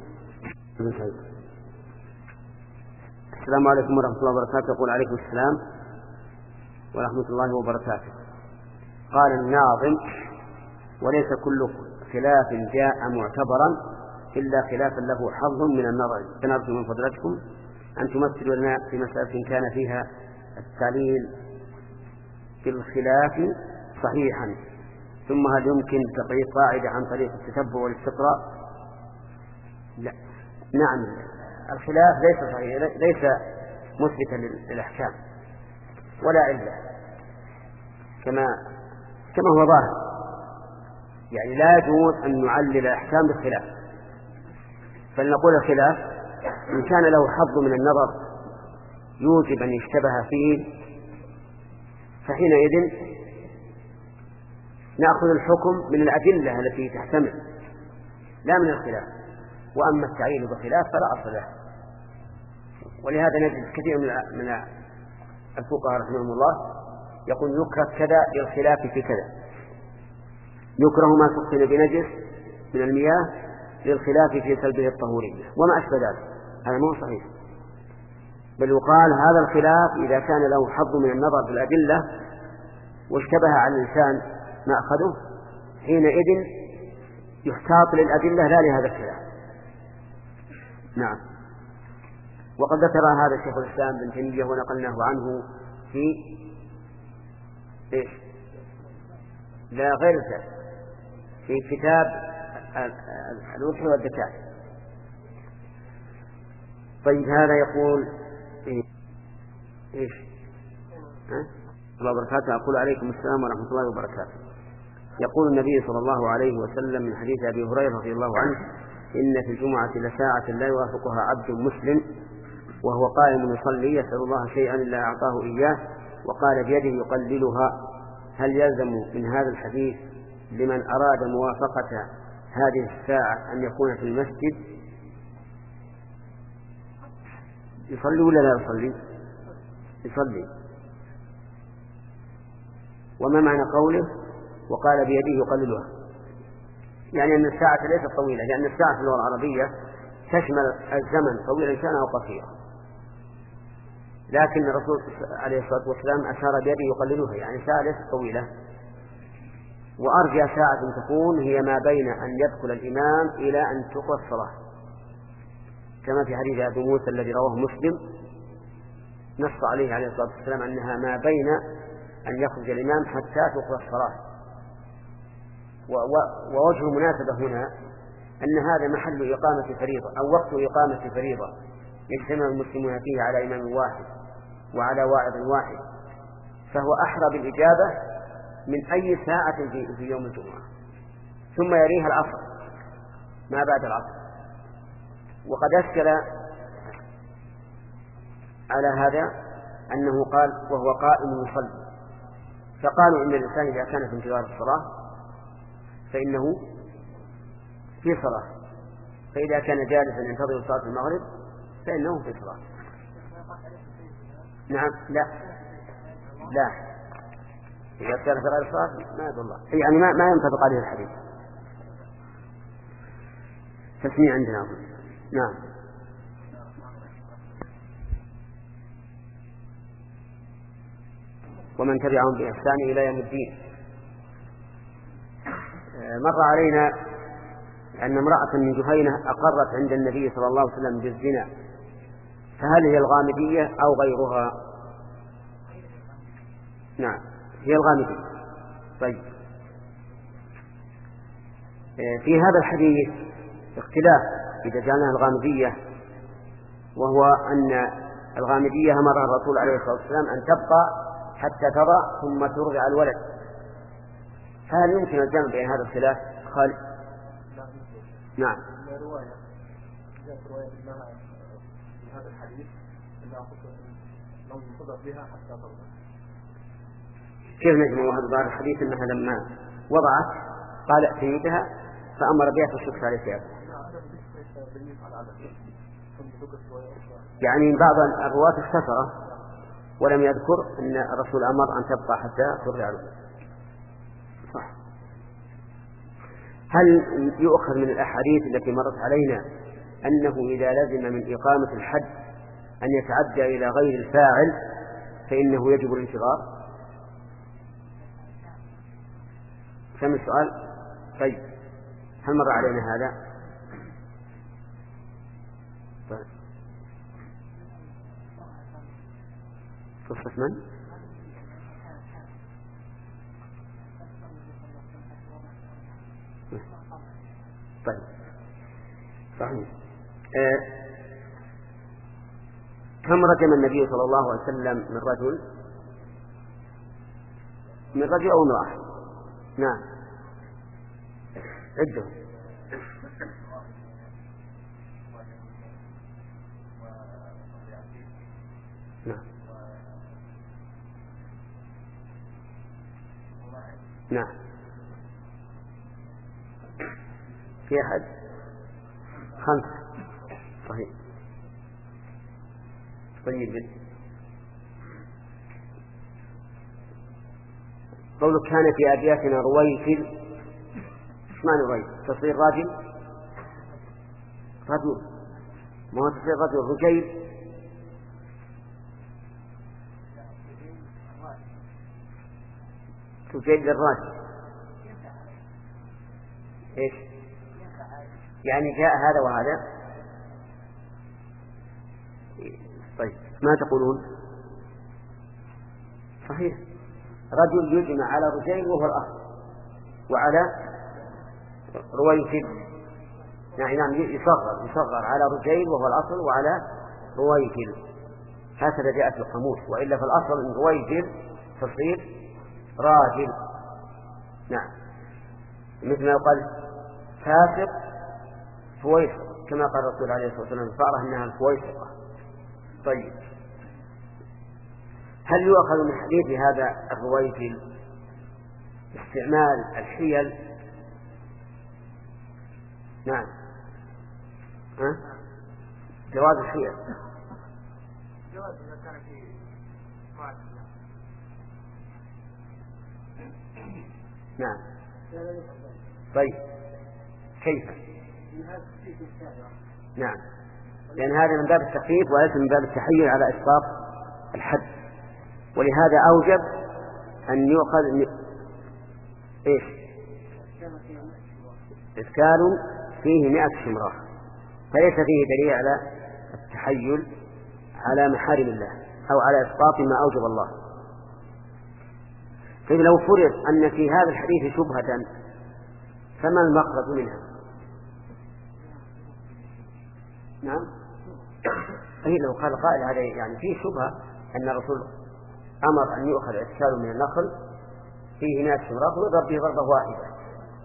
السلام عليكم ورحمة الله وبركاته. يقول عليكم السلام ورحمة الله وبركاته. قال الناظم وليس كل خلاف جاء معتبرا إلا خلافا له حظ من النظر. فنرجو من فضلتكم أن تمثلوا لنا في مسألة كان فيها التعليل بالخلاف صحيحا ثم هل يمكن تقرير قاعدة عن طريق التتبع والاستقراء؟ لا نعم الخلاف ليس صحيح ليس مثبتا للأحكام ولا علة كما كما هو ظاهر يعني لا يجوز أن نعلل الأحكام بالخلاف. فلنقول الخلاف إن كان له حظ من النظر يوجب أن يشتبه فيه فحينئذ نأخذ الحكم من الأدلة التي تحتمل لا من الخلاف. وأما التعيين بخلاف فلا أصل له. ولهذا نجد كثير من الفقهاء رحمهم الله يقول يكره كذا للخلاف في كذا. يكره ما سخن بنجس من المياه للخلاف في سلبه الطهورية وما أشبه ذلك. هذا مو صحيح بل يقال هذا الخلاف إذا كان له حظ من النظر في الأدلة واشتبه على الإنسان ما أخذه حينئذ يحتاط للأدلة لا لهذا الخلاف. نعم. وقد ذكر هذا الشيخ الإسلام بن تيمية ونقلناه عنه في إيش؟ لا غير ذلك في كتاب الوحي والذكاء. طيب هذا يقول إيه؟ إيش ها؟ الله وبركاته. أقول عليكم السلام ورحمة الله وبركاته. يقول النبي صلى الله عليه وسلم من حديث أبي هريرة رضي الله عنه إن في الجمعة لساعة لا يوافقها عبد مسلم وهو قائم يصلي يسأل الله شيئا إلا أعطاه إياه وقال بيده يقللها. هل يلزم من هذا الحديث لمن أراد موافقة هذه الساعة أن يكون في المسجد يصلي ولا لا يصلي؟ يصلي. وما معنى قوله وقال بيده يقللها؟ يعني أن الساعة ليست طويلة لأن الساعة في اللغة العربية تشمل الزمن طويلا كان أو قصيرا لكن الرسول عليه الصلاة والسلام أشار بيده يقللها يعني ساعة ليست طويلة. وأرجى ساعة تكون هي ما بين أن يدخل الإمام إلى أن تقضى الصلاة كما في حديث أبي موسى الذي رواه مسلم نص عليه عليه الصلاة والسلام أنها ما بين أن يخرج الإمام حتى تقضى الصلاة ووجه المناسبة هنا أن هذا محل إقامة فريضة أو وقت إقامة فريضة يجتمع المسلمون فيه على إمام واحد وعلى واعظ واحد، فهو أحرى بالإجابة من أي ساعة في يوم الجمعة، ثم يليها العصر ما بعد العصر. وقد أشكل على هذا أنه قال وهو قائم يصلي، فقالوا إن الإنسان إذا كان في انتظار الصلاة فإنه في صلاة، فإذا كان جالسا ينتظر صلاة المغرب فإنه في صلاة. نعم لا لا إذا كان في غير الصلاة ما يدل الله، يعني ما, ما ينطبق عليه الحديث. تسميع عندنا أقول. نعم. ومن تبعهم بإحسان إلى يوم الدين. مر علينا أن امرأة من جهينة أقرت عند النبي صلى الله عليه وسلم بالزنا، فهل هي الغامدية أو غيرها؟ نعم هي الغامدية. طيب في هذا الحديث اختلاف إذا جعلناها الغامدية، وهو أن الغامدية أمرها الرسول عليه الصلاة والسلام أن تبقى حتى ترى ثم ترضع الولد، فهل يمكن الجمع بين هذا الخلاف؟ خالد. نعم. رواية جاءت رواية أنها في هذا الحديث أنها لم ينتظر بها حتى ترضع. كيف نجمع هذا الحديث أنها لما وضعت قال ائتيتها فأمر بها فالشكر عليه ثيابها؟ يعني بعض الرواة اختصر ولم يذكر أن الرسول أمر أن تبقى حتى ترضع الولد. صح. هل يؤخذ من الأحاديث التي مرت علينا أنه إذا لزم من إقامة الحد أن يتعدى إلى غير الفاعل فإنه يجب الانتظار؟ كم السؤال؟ طيب هل مر علينا هذا؟ طيب. قصة من؟ طيب صحيح. آه. كم رجم النبي صلى الله عليه وسلم من رجل من رجل أو امرأة؟ نعم عدهم. نعم نعم في أحد خمسة. صحيح. طيب قولك كان في أبياتنا رويفل، ايش معنى رويفل؟ تصير راجل رجل، ما هو تصير رجل رجيل. رجيل للراجل ايش يعني؟ جاء هذا وهذا. طيب ما تقولون؟ صحيح رجل يجمع على رجيل وهو الأصل وعلى رويفل. نعم يصغر يصغر على رجيل وهو الأصل وعلى رويفل، هكذا جاءت في القاموس، وإلا في الأصل من رويفل تصير راجل. نعم مثل ما يقال فاسق فويسق، كما قال الرسول عليه الصلاة والسلام الفأرة إنها الفويسقة. طيب هل يؤخذ من حديث هذا الرويفل استعمال الحيل؟ نعم ها؟ جواز الحيل. جواز إذا كان في معك. نعم. طيب كيف؟ نعم لأن هذا من باب التخفيف وليس من باب التحيل على إسقاط الحد، ولهذا أوجب أن يؤخذ من إيش؟ إسكال فيه مئة شمرة، فليس فيه دليل على التحيل على محارم الله أو على إسقاط ما أوجب الله. طيب لو فرض أن في هذا الحديث شبهة فما المخرج منها؟ نعم. أي لو قال قائل هذا يعني فيه شبهة أن الرسول أمر أن يؤخذ عسكال من النخل فيه مئة شمراء ويضرب به ضربة واحدة.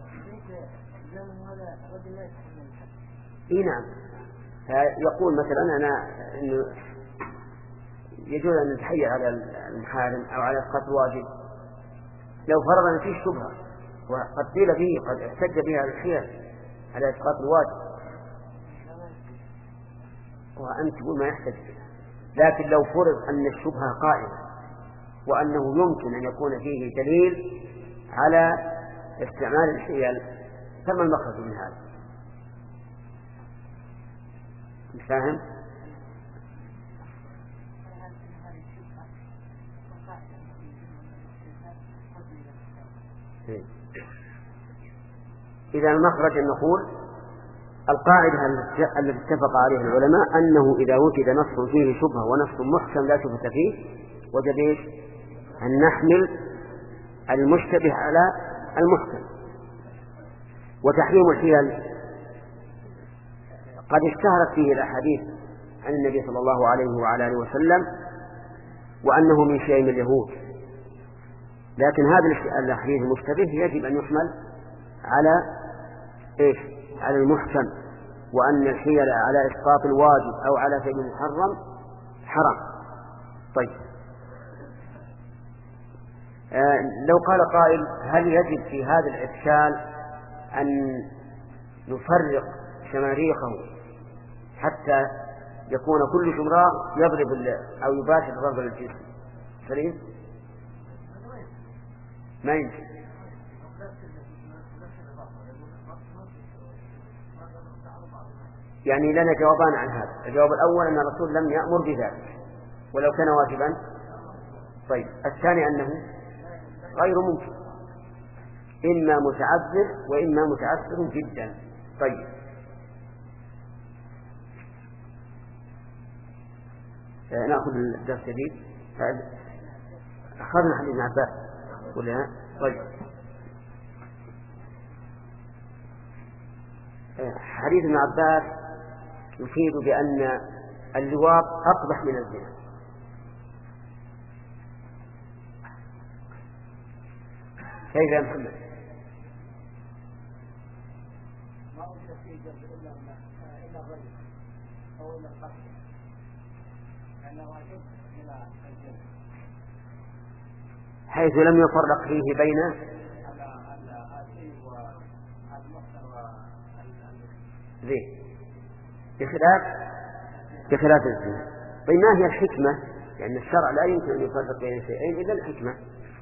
إيه نعم. يقول مثلا أنا إنه يجوز أن نتحيل على المحارم أو على إسقاط الواجب. لو فرضنا فيه شبهة وقد قيل به قد احتج بها الحيل على إسقاط الواجب وأنت تقول ما يحتج به. لكن لو فرض أن الشبهة قائمة وأنه يمكن أن يكون فيه دليل على استعمال الحيل فما المخرج من هذا؟ مش فاهم؟ إذا المخرج أن نقول القاعدة التي اتفق عليها العلماء أنه إذا وجد نص فيه شبهة ونص محكم لا شبهة فيه وجب إيش؟ أن نحمل المشتبه على المحكم. وتحريم الحيل قد اشتهرت فيه الأحاديث عن النبي صلى الله عليه وعلى آله وسلم وأنه من شيء من اليهود، لكن هذا الحديث المشتبه يجب أن يحمل على إيش؟ على المحكم، وأن الحيل على إسقاط الواجب أو على شيء محرم حرام. طيب آه لو قال قائل هل يجب في هذا الإشكال أن نفرق شماريخه حتى يكون كل شمراء يضرب أو يباشر ضرب الجسم سليم؟ ما يمكن. يعني لنا جوابان عن هذا. الجواب الأول أن الرسول لم يأمر بذلك ولو كان واجبا. طيب الثاني أنه غير ممكن، إما متعذر وإما متعسر جدا. طيب نأخذ الدرس الجديد. أخذنا حديث ابن عباس ولا؟ طيب حديث ابن عباس يفيد بأن اللواط أقبح من الزنا. كيف يا محمد؟ ما وجد فيه جلد إلا إلا الرجل أو إلا القتل لأنه واجب إلى الجلد حيث لم يفرق فيه بين ذي بخلاف بخلاف الزنا. طيب ما هي الحكمة؟ لأن الشرع لا يمكن أن يفرق بين شيئين إلا الحكمة.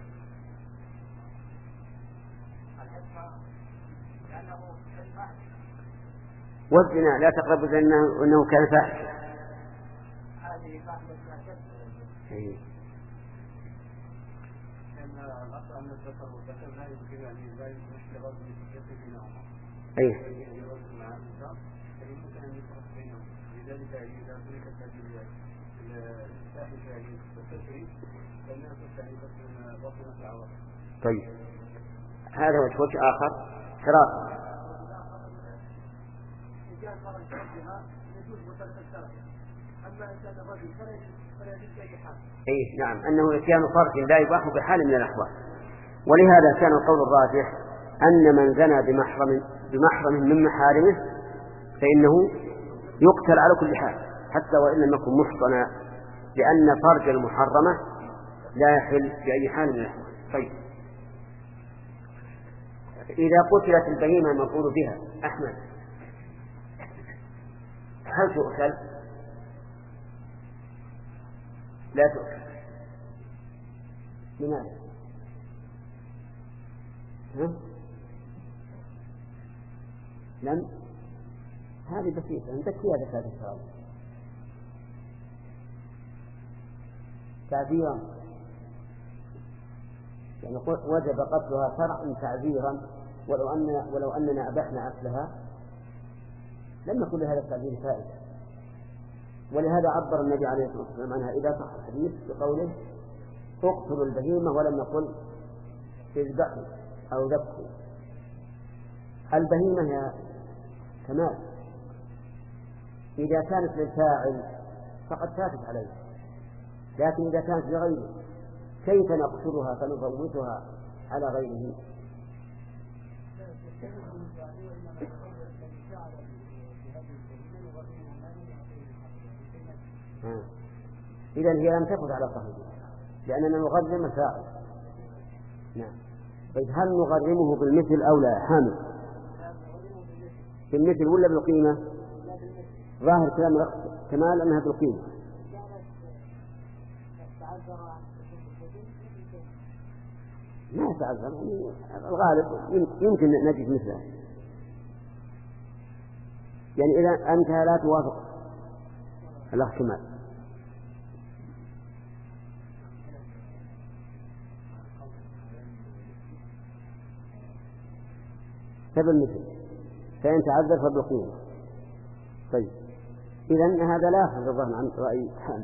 والزنا لا تقربوا لأنه أنه كان فاحشا. هذه فاحشة أي أي طيب هذا وجه وجه آخر شراط. أي نعم أنه إتيان فرج لا يباح بحال من الأحوال. ولهذا كان القول الراجح أن من زنى بمحرم بمحرم من محارمه فإنه يقتل على كل حال حتى وإن لم يكن محصنا، لأن فرج المحرمة لا يحل بأي حال من الأحوال. طيب إذا قتلت البهيمة المقول بها أحمد هل تؤكل؟ لا تؤكل. لماذا؟ ها؟ لم هذه بسيطة عندك فيها ذكاء إن شاء الله. تعذيرا يعني وجب قتلها شرعا تعذيرا، ولو أن ولو أننا أبحنا أكلها لم يكن لهذا التعذير فائدة. ولهذا عبر النبي عليه الصلاة والسلام عنها إذا صح الحديث بقوله اقتلوا البهيمة ولم يقل اذبحوا أو ذبحوا. البهيمة يا كمال إذا كانت للفاعل فقد فاتت عليه، لكن إذا كانت لغيره كيف نقصدها فنفوتها على غيره؟ آه. إذن هي لم تفت على صاحبها لأننا نغرم الفاعل. نعم. طيب هل نغرمه بالمثل أو لا حامل؟ بالمثل ولا بالقيمة؟ ظاهر كلام كمال أنها بالقيمة. ما تعذر يعني الغالب يمكن نجد مثله، يعني إذا أنت لا توافق الأخ كمال. فبالمثل فإن تعذر فبالقيمة. طيب إذن هذا لا يخرج الظهر عن رأي حامل.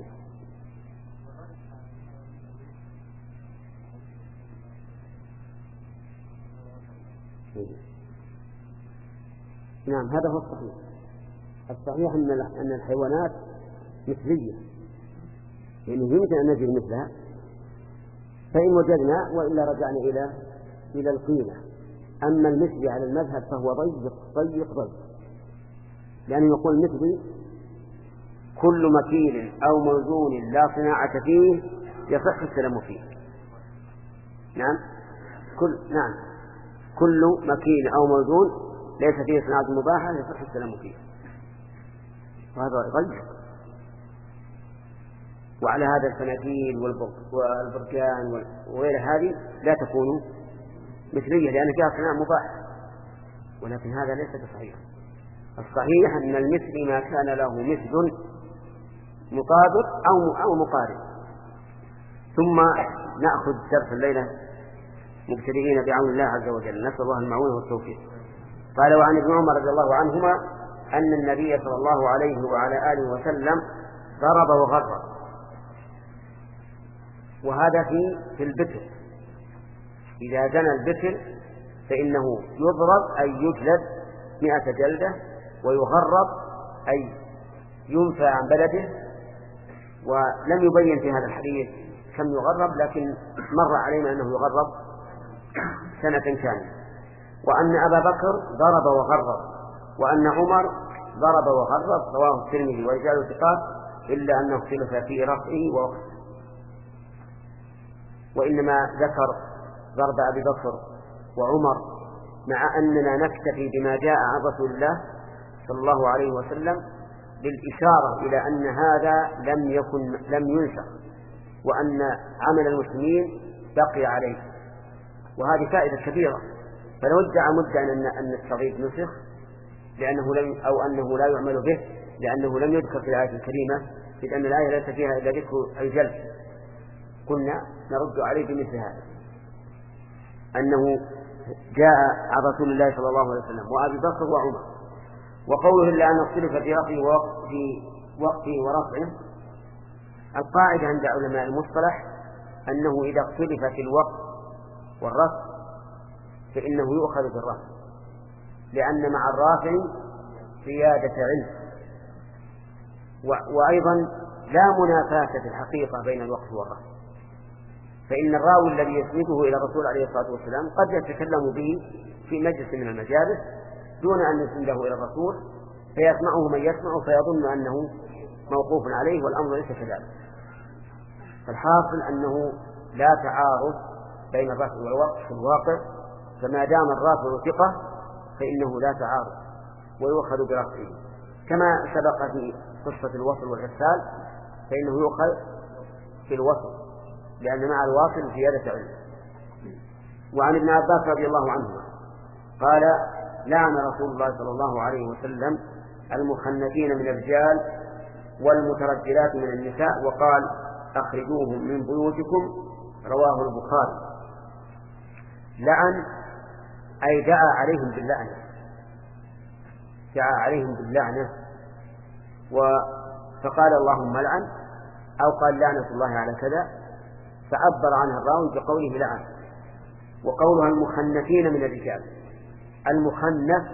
نعم هذا هو الصحيح. الصحيح أن الحيوانات مثلية، يعني يمكن أن نجد مثلها، فإن وجدنا وإلا رجعنا إلى إلى القيمة. أما المثلي على المذهب فهو ضيق ضيق ضيق، لأنه يقول مثلي كل مكيل أو موزون لا صناعة فيه يصح السلام فيه. نعم كل نعم كل مكيل أو موزون ليس فيه صناعة مباحة يصح السلام فيه، وهذا غير. وعلى هذا الفناتيل والبركان وغير هذه لا تكون مثلية لأن فيها صناعة مباحة، ولكن هذا ليس بصحيح. الصحيح أن المثل ما كان له مثل مطابق أو أو مقارب. ثم نأخذ درس الليلة مبتدئين بعون الله عز وجل، نسأل الله المعونة والتوفيق. قال وعن ابن عمر رضي الله عنهما أن النبي صلى الله عليه وعلى آله وسلم ضرب وغرب، وهذا في في البتر. إذا زنى البتر فإنه يضرب أي يجلد مئة جلدة، ويغرب أي ينفى عن بلده. ولم يبين في هذا الحديث كم يغرب، لكن مر علينا أنه يغرب سنة كاملة. وأن أبا بكر ضرب وغرب، وأن عمر ضرب وغرب، رواه الترمذي ورجال ثقات، إلا أنه اختلف في رفعه ووقفه. وإنما ذكر ضرب أبي بكر وعمر مع أننا نكتفي بما جاء عن رسول الله صلى الله عليه وسلم للإشارة إلى أن هذا لم يكن لم ينسخ، وأن عمل المسلمين بقي عليه. وهذه فائدة كبيرة. فلو ادعى مدعي أن أن التغيير نسخ لأنه لم أو أنه لا يعمل به لأنه لم يذكر في الآية الكريمة، إذ أن الآية ليس فيها إلا ذكر الجلد، قلنا نرد عليه بمثل هذا، أنه جاء عن رسول الله صلى الله عليه وسلم وأبي بكر وعمر. وقوله إلا أن اختلف في رفعه وفي وقته ورفعه، القاعدة عند علماء المصطلح أنه إذا اختلف في الوقت والرفع فإنه يؤخذ بالرفع، لأن مع الرافع زيادة علم. وأيضا لا منافاة في الحقيقة بين الوقت والرفع، فإن الراوي الذي يسنده إلى الرسول عليه الصلاة والسلام قد يتكلم به في مجلس من المجالس دون أن يسنده إلى الرسول، فيسمعه من يسمع فيظن أنه موقوف عليه، والأمر ليس كذلك. فالحاصل أنه لا تعارض بين الرفع والوقت في الواقع، فما دام الرافع ثقة فإنه لا تعارض ويؤخذ برفعه، كما سبق في قصة الوصل والإرسال فإنه يؤخذ في الوصل لأن مع الواصل زيادة علم. وعن ابن عباس رضي الله عنه قال لعن رسول الله صلى الله عليه وسلم المخنثين من الرجال والمترجلات من النساء، وقال أخرجوهم من بيوتكم، رواه البخاري. لعن أي دعا عليهم باللعنة، دعا عليهم باللعنة، فقال اللهم لعن، أو قال لعنة الله على كذا، فعبر عنها الراوي بقوله لعن. وقولها المخنثين من الرجال المخنث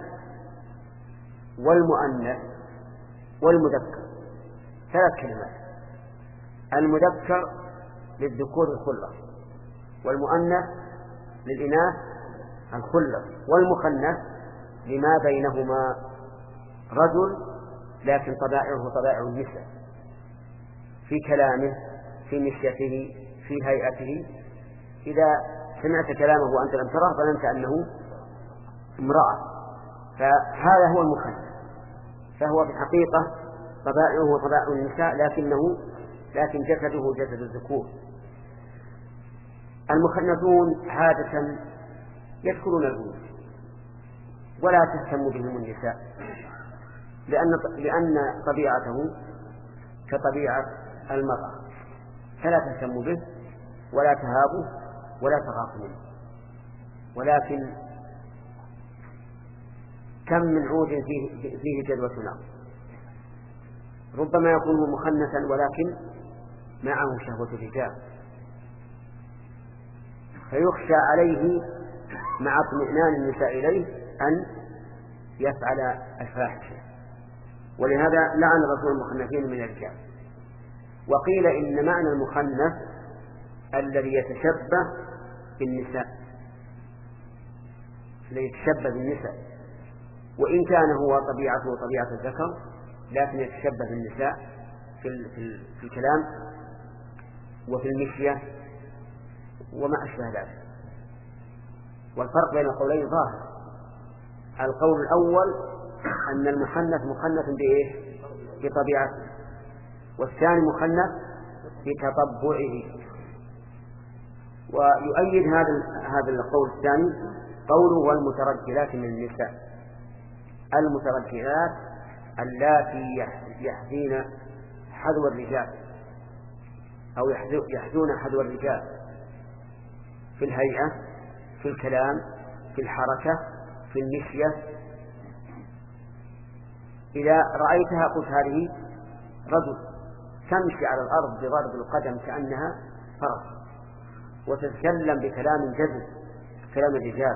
والمؤنث والمذكر، ثلاث كلمات. المذكر للذكور الخلة، والمؤنث للإناث الخلة، والمخنث لما بينهما رجل لكن طبائعه طبائع النساء في كلامه، في مشيته، في هيئته. إذا سمعت كلامه وأنت لم تره ظننت أنه امرأة، فهذا هو المخنث. فهو في الحقيقة طبائعه طبائع النساء لكنه لكن جسده جسد الذكور. المخنثون عادة يدخلون البيوت ولا تهتم بهم النساء، لأن لأن طبيعته كطبيعة المرأة، فلا تهتم به ولا تهابه ولا تخاف منه. ولكن كم من عود فيه, فيه جدوى نار، ربما يكون مخنثا ولكن معه شهوة الرجال، فيخشى عليه مع اطمئنان النساء إليه أن يفعل الفاحشة، ولهذا لعن الرسول المخنثين من الرجال. وقيل إن معنى المخنث الذي يتشبه بالنساء، الذي يتشبه بالنساء، وإن كان هو طبيعته طبيعة الذكر لكن يتشبه بالنساء في, في, في الكلام وفي المشية وما أشبه ذلك. والفرق بين القولين ظاهر. القول الأول أن المخنث مخنث بإيه؟ بطبيعته، والثاني مخنث بتطبعه. ويؤيد هذا هذا القول الثاني قوله والمترجلات من النساء، المترجلات اللاتي يحذين حذو الرجال أو يحذون حذو الرجال في الهيئة، في الكلام، في الحركة، في المشية. إذا رأيتها قلت هذه رجل، تمشي على الأرض بضرب القدم كأنها فرس، وتتكلم بكلام جذب كلام الرجال،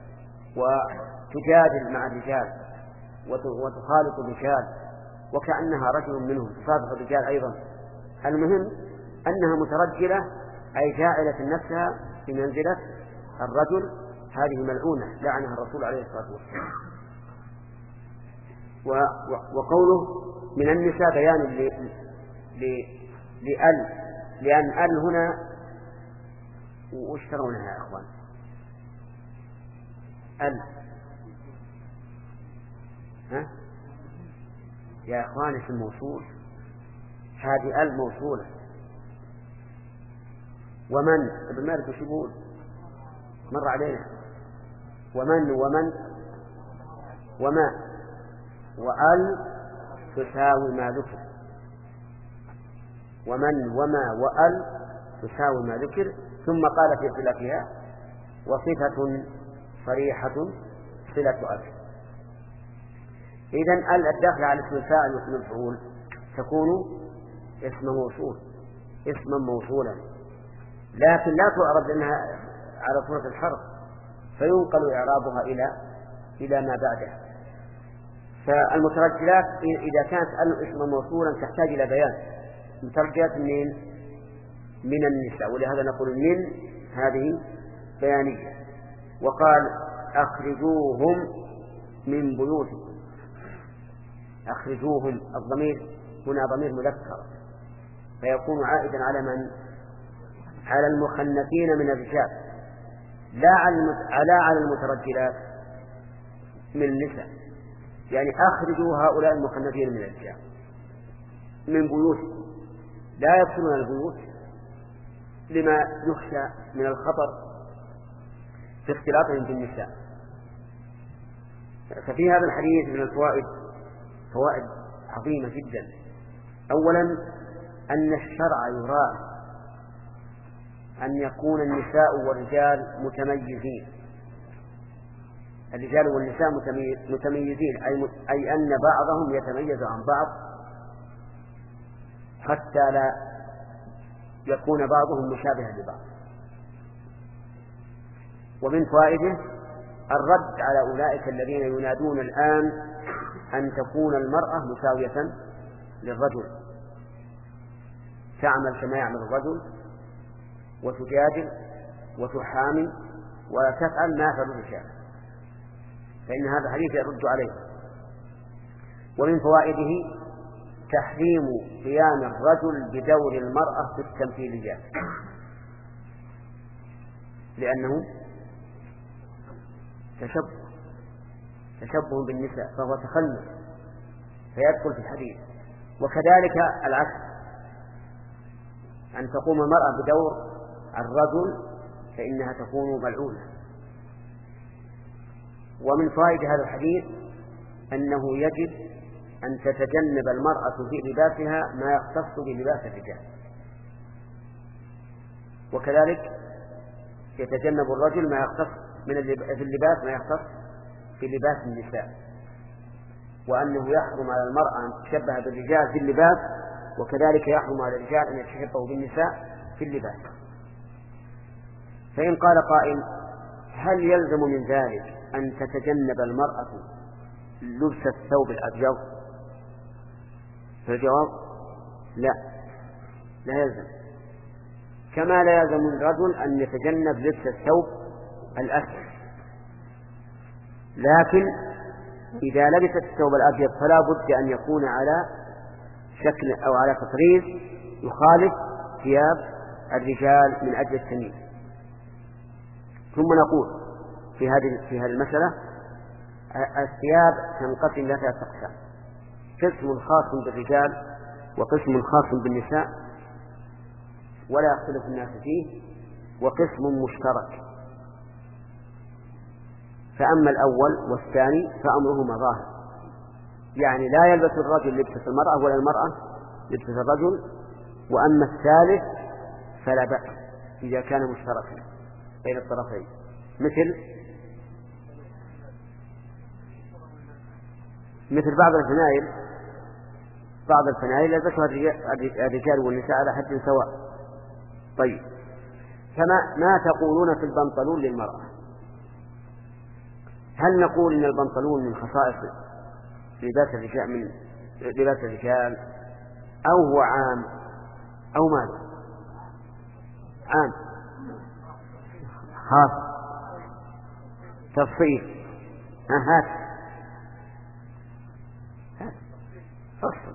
وتجادل مع الرجال وتخالط الرجال وكأنها رجل منهم، تصادق الرجال أيضا. المهم أنها مترجلة، أي جاعلة نفسها بمنزلة الرجل، هذه ملعونة لعنها الرسول عليه الصلاة والسلام. وقوله من النساء بيان لأل، لأن أل هنا وش ترونها يا أخوان؟ أل ها؟ يا أخوان اسم موصول، هذه أل موصولة. ومن ابن مالك وش يقول؟ مر علينا ومن ومن وما، وأل تساوي ما ذكر، ومن وما وأل تساوي ما ذكر. ثم قال في صلتها وصفة صريحة صلة أل. إذن ال الداخل على اسم الفاعل واسم المفعول تكون اسم موصول، اسما موصولا، لكن لا تعرض لأنها على صورة الحرف، فينقل إعرابها إلى إلى ما بعده. فالمترجلات إذا كانت ال اسما موصولا تحتاج إلى بيان. مترجلات من من النساء، ولهذا نقول من هذه بيانية. وقال أخرجوهم من بيوتكم. أخرجوهم، الضمير هنا ضمير مذكر فيكون عائدا على من؟ على المخنثين من الرجال، لا على على المترجلات من النساء. يعني أخرجوا هؤلاء المخنثين من الرجال من بيوتكم، لا يدخلون البيوت لما يخشى من الخطر في اختلاطهم بالنساء. ففي هذا الحديث من الفوائد فوائد عظيمة جدا. أولا أن الشرع يراعي أن يكون النساء والرجال متميزين، الرجال والنساء متميزين، أي أن بعضهم يتميز عن بعض حتى لا يكون بعضهم مشابها لبعض. ومن فوائده الرد على أولئك الذين ينادون الآن أن تكون المرأة مساوية للرجل، تعمل كما يعمل الرجل وتجادل وتحامي وتفعل ما يفعل الرجال، فإن هذا الحديث يرد عليه. ومن فوائده تحريم قيام الرجل بدور المرأة في التمثيليات، لأنه تشبه تشبه بالنساء فهو تخلف فيدخل في الحديث. وكذلك العكس، أن تقوم المرأة بدور الرجل فإنها تكون ملعونة. ومن فوائد هذا الحديث أنه يجب أن تتجنب المرأة في لباسها ما يختص بلباس الرجال، وكذلك يتجنب الرجل ما يختص من في اللباس ما يختص بلباس النساء، وأنه يحرم على المرأة أن تشبه بالرجال في اللباس، وكذلك يحرم على الرجال أن يتشبهوا بالنساء في اللباس. فإن قال قائل هل يلزم من ذلك أن تتجنب المرأة لبس الثوب الأبيض؟ فالجواب لا، لا يلزم، كما لا يلزم الرجل أن يتجنب لبس الثوب الأسود، لكن إذا لبست الثوب الأبيض فلا بد أن يكون على شكل أو على تطريز يخالف ثياب الرجال من أجل التمييز. ثم نقول في هذه في هذه المسألة الثياب تنقسم إلى ثلاثة أقسام: قسم خاص بالرجال وقسم خاص بالنساء ولا يختلف الناس فيه، وقسم مشترك. فأما الأول والثاني فأمرهما ظاهر، يعني لا يلبس الرجل لبسة المرأة ولا المرأة لبسة الرجل. وأما الثالث فلا بأس إذا كان مشتركا بين الطرفين، مثل مثل بعض الفنائل بعض الفنائل يلبسها الرجال والنساء على حد سواء. طيب، كما ما تقولون في البنطلون للمرأة؟ هل نقول إن البنطلون من خصائص لباس الرجال من لباس الرجال أو هو عام أو ماذا؟ عام خاص تفصيل. هات هات فصل.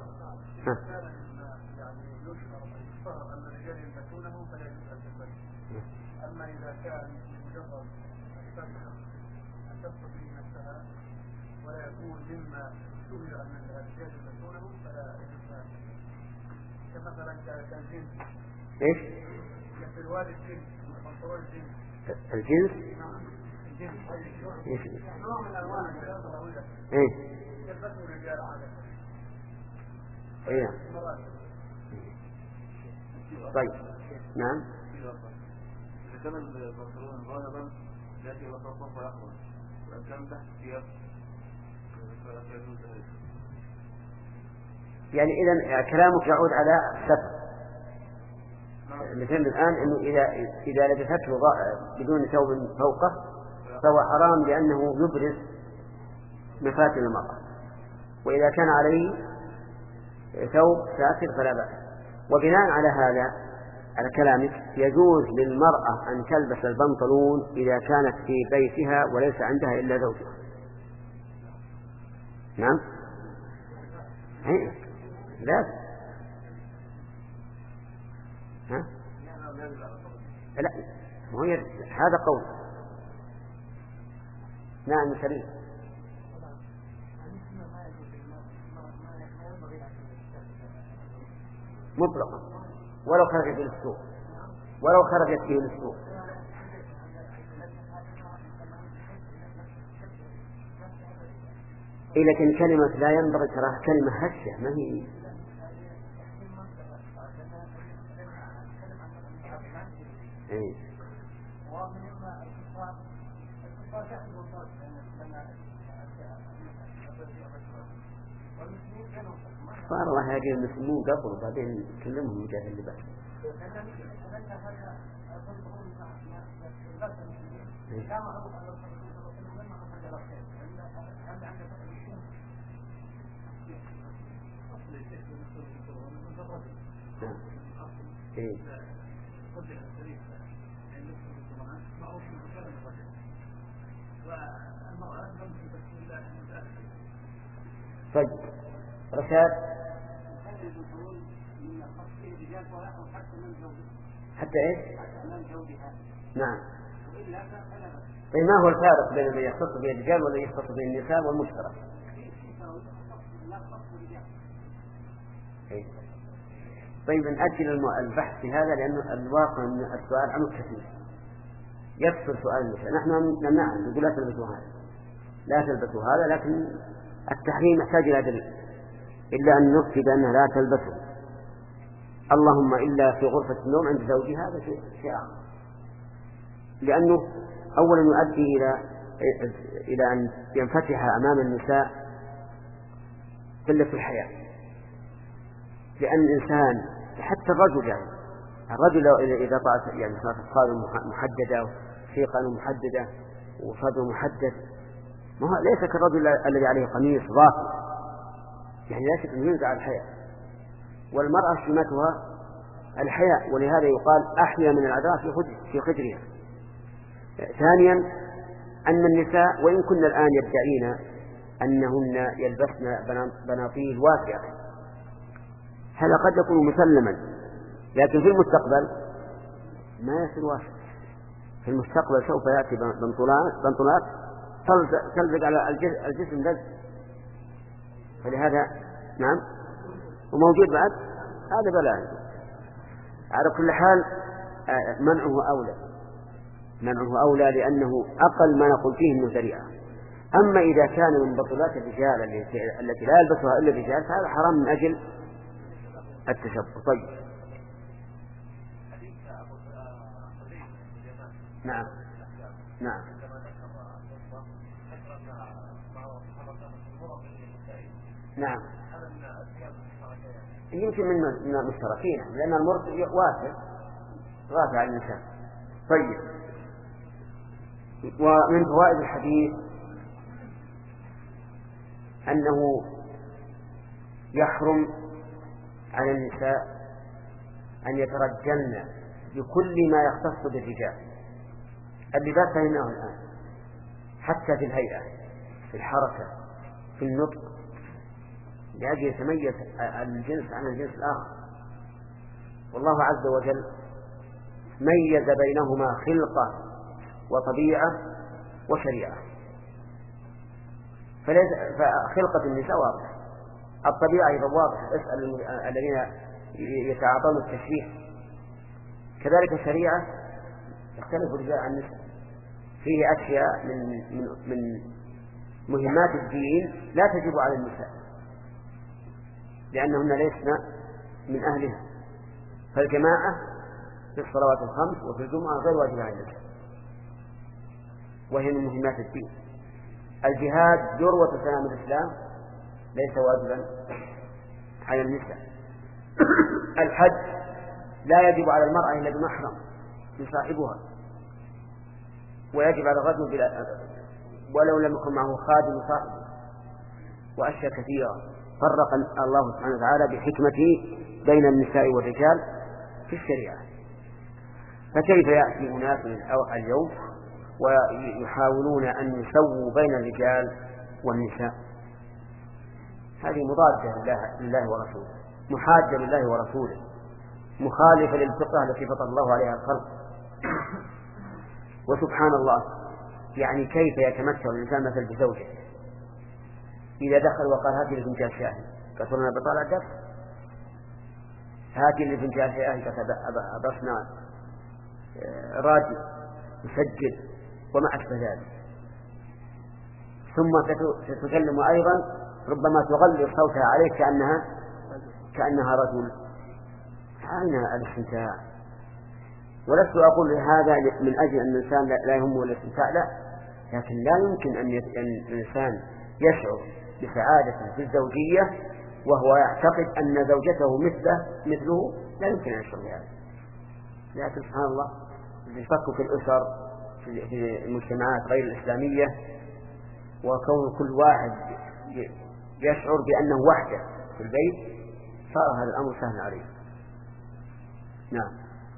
أما إذا كان مجرد أن تستطيع نفسها ولا يكون مما سئل أن الرجال يلبسونه فلا يجوز. كمثلا كالجنس. إيش؟ كالواد الجنس، البنطلون الجنس. الجنس؟ الجنس. إيش؟ نوع من ألوان الرجال. إيه؟ يلبسه الرجال عادة. إيه. طيب، نعم. إذا كان البنطلون ظاهرا يأتي وسطه ويخرج، وإن كان تحت الثياب فلا يجوز ذلك. يعني إذا كلامك يعود على الستر. مثل الآن إنه إذا إذا لبسته بدون ثوب فوقه فهو حرام لأنه يبرز مفاتن المرأة، وإذا كان عليه ثوب ساتر فلا بأس. وبناء على هذا على كلامك يجوز للمرأة أن تلبس البنطلون إذا كانت في بيتها وليس عندها إلا زوجها. نعم. هي. لا. ها؟ لا. هو هذا قول. نعم سليم. مطلقا ولو خرجت إلى السوق ولو خرجت فيه للسوق. إيه لكن كلمة لا ينبغي تراها كلمة هشة، ما هي إيه. صار الله هذه المسلمون قبل وبعدين كلمهم مجاهد اللباس. إيه. طيب رشاد حتى ايش؟ نعم. طيب ما هو الفارق بين من يختص به الرجال والذي يختص به النساء والمشترك؟ إيه؟ طيب نأجل البحث في هذا لأن الواقع أن السؤال عنه كثير يكثر سؤال النساء. نحن نمنعهم نقول لا تلبسوا هذا لا تلبسوا هذا، لكن التحريم يحتاج إلى دليل إلا أن نكتب بأنها لا تلبسه، اللهم إلا في غرفة النوم عند زوجها، هذا شيء آخر، لأنه أولا يؤدي إلى إلى أن ينفتح أمام النساء قلة الحياة، لأن الإنسان حتى الرجل يعني الرجل إذا طلعت يعني صارت أطفال محددة في قانون محددة وصدر محدد، ما هو ليس كالرجل الذي عليه قميص ضاق، يعني لا شك أنه ينزع الحياة، والمرأة سمتها الحياة، ولهذا يقال أحيا من العذاب في خدرها. ثانيا أن النساء وإن كن الآن يدعين أنهن يلبسن بناطيل واسعة، هذا قد يكون مسلما، لكن في المستقبل ما يصير واسع. في المستقبل سوف يأتي بنطلونات تلزق على الجسم لزق، فلهذا نعم وموجود بعد هذا بلاء. على كل حال منعه أولى منعه أولى لأنه أقل ما نقول فيه أنه ذريعة. أما إذا كان من بطولات الرجال التي لا يلبسها إلا الرجال فهذا حرام من أجل التشبه. طيب نعم نعم نعم يمكن من المشتركين لأن المرض واسع واسع على النساء. طيب ومن فوائد الحديث أنه يحرم على النساء أن يترجلن بكل ما يختص بالرجال. اللباس فهمناه الآن حتى في الهيئة في الحركة في النطق لأجل يتميز الجنس عن الجنس الآخر، والله عز وجل ميز بينهما خلقة وطبيعة وشريعة. فخلقة النساء واضحة، الطبيعة أيضا واضحة، اسأل الذين يتعاطون التشريح. كذلك الشريعة يختلف الرجال عن النساء، فيه أشياء من من من مهمات الدين لا تجب على النساء لأنهن ليسن من أهلها، فالجماعة في الصلوات الخمس وفي الجمعة غير واجبة على النساء وهي من مهمات الدين. الجهاد ذروة سنام الإسلام ليس واجبا على النساء. الحج لا يجب على المرأة إلا بمحرم يصاحبها، ويجب على الرجل بلا ولو لم يكن معه خادم صاحبه، وأشياء كثيرة فرق الله سبحانه وتعالى بحكمته بين النساء والرجال في الشريعة. فكيف يأتي أناس اليوم ويحاولون أن يسووا بين الرجال والنساء؟ هذه مضادة لله, لله ورسوله، محادة لله ورسوله، مخالفة للفطرة التي فطر الله عليها الخلق. وسبحان الله، يعني كيف يتمتع الإنسان مثل بزوجه إذا دخل وقال هاتي لي فنجان شاهي، قالت لنا بطالع الدرس، هاتي لي فنجان شاهي، قالت أبصنا راديو يسجل وما أشبه ذلك، ثم تتكلم أيضا ربما تغلق صوتها عليك كأنها كأنها رجل. أين الاستمتاع؟ ولست أقول هذا من أجل أن الإنسان لا يهمه الاستمتاع، لا، لكن لا يمكن أن الإنسان يشعر بسعادة في الزوجية وهو يعتقد أن زوجته مثله مثله لا يمكن أن يشعر بهذا. لكن سبحان الله يفكك الأسر في المجتمعات غير الإسلامية وكون كل واحد يشعر بأنه وحده في البيت صار هذا الأمر سهل عليه. نعم.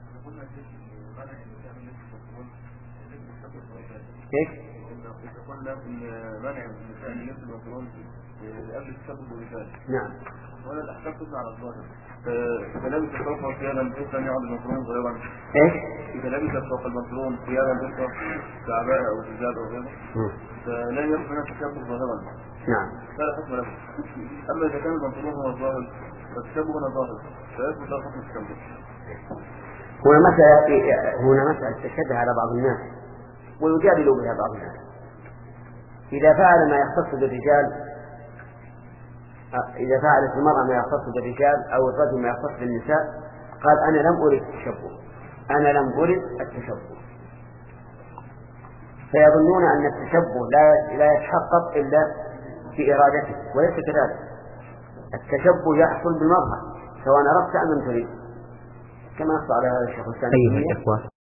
كيف؟ قلنا إن منع النساء من لبس البنطلون قبل التسبب والرجال. نعم. ولا الأحكام تطلع على الظاهر. إذا لبس فوق ثيابا بيسا يعد البنطلون غيرا. إيش؟ إذا لبس فوق البنطلون ثيابا بيسا كعباء أو حجاب أو غيره فلا يصح من التسبب ظاهرا. نعم. لا حكم له. أما إذا كان البنطلون هو الظاهر فالتسبب هنا ظاهر فيثبت له حكم التسبب. هنا مسألة هنا مسألة تشبه على بعض الناس ويجادل بها بعض الناس. إذا فعل ما يختص بالرجال إذا فعلت المرأة ما يختص بالرجال أو الرجل ما يختص بالنساء قال أنا لم أرد التشبه أنا لم أرد التشبه فيظنون أن التشبه لا لا يتحقق إلا في إرادته وليس كذلك. التشبه يحصل بالمظهر سواء أردت أم لم تريد كما نص على هذا الشيخ الثاني.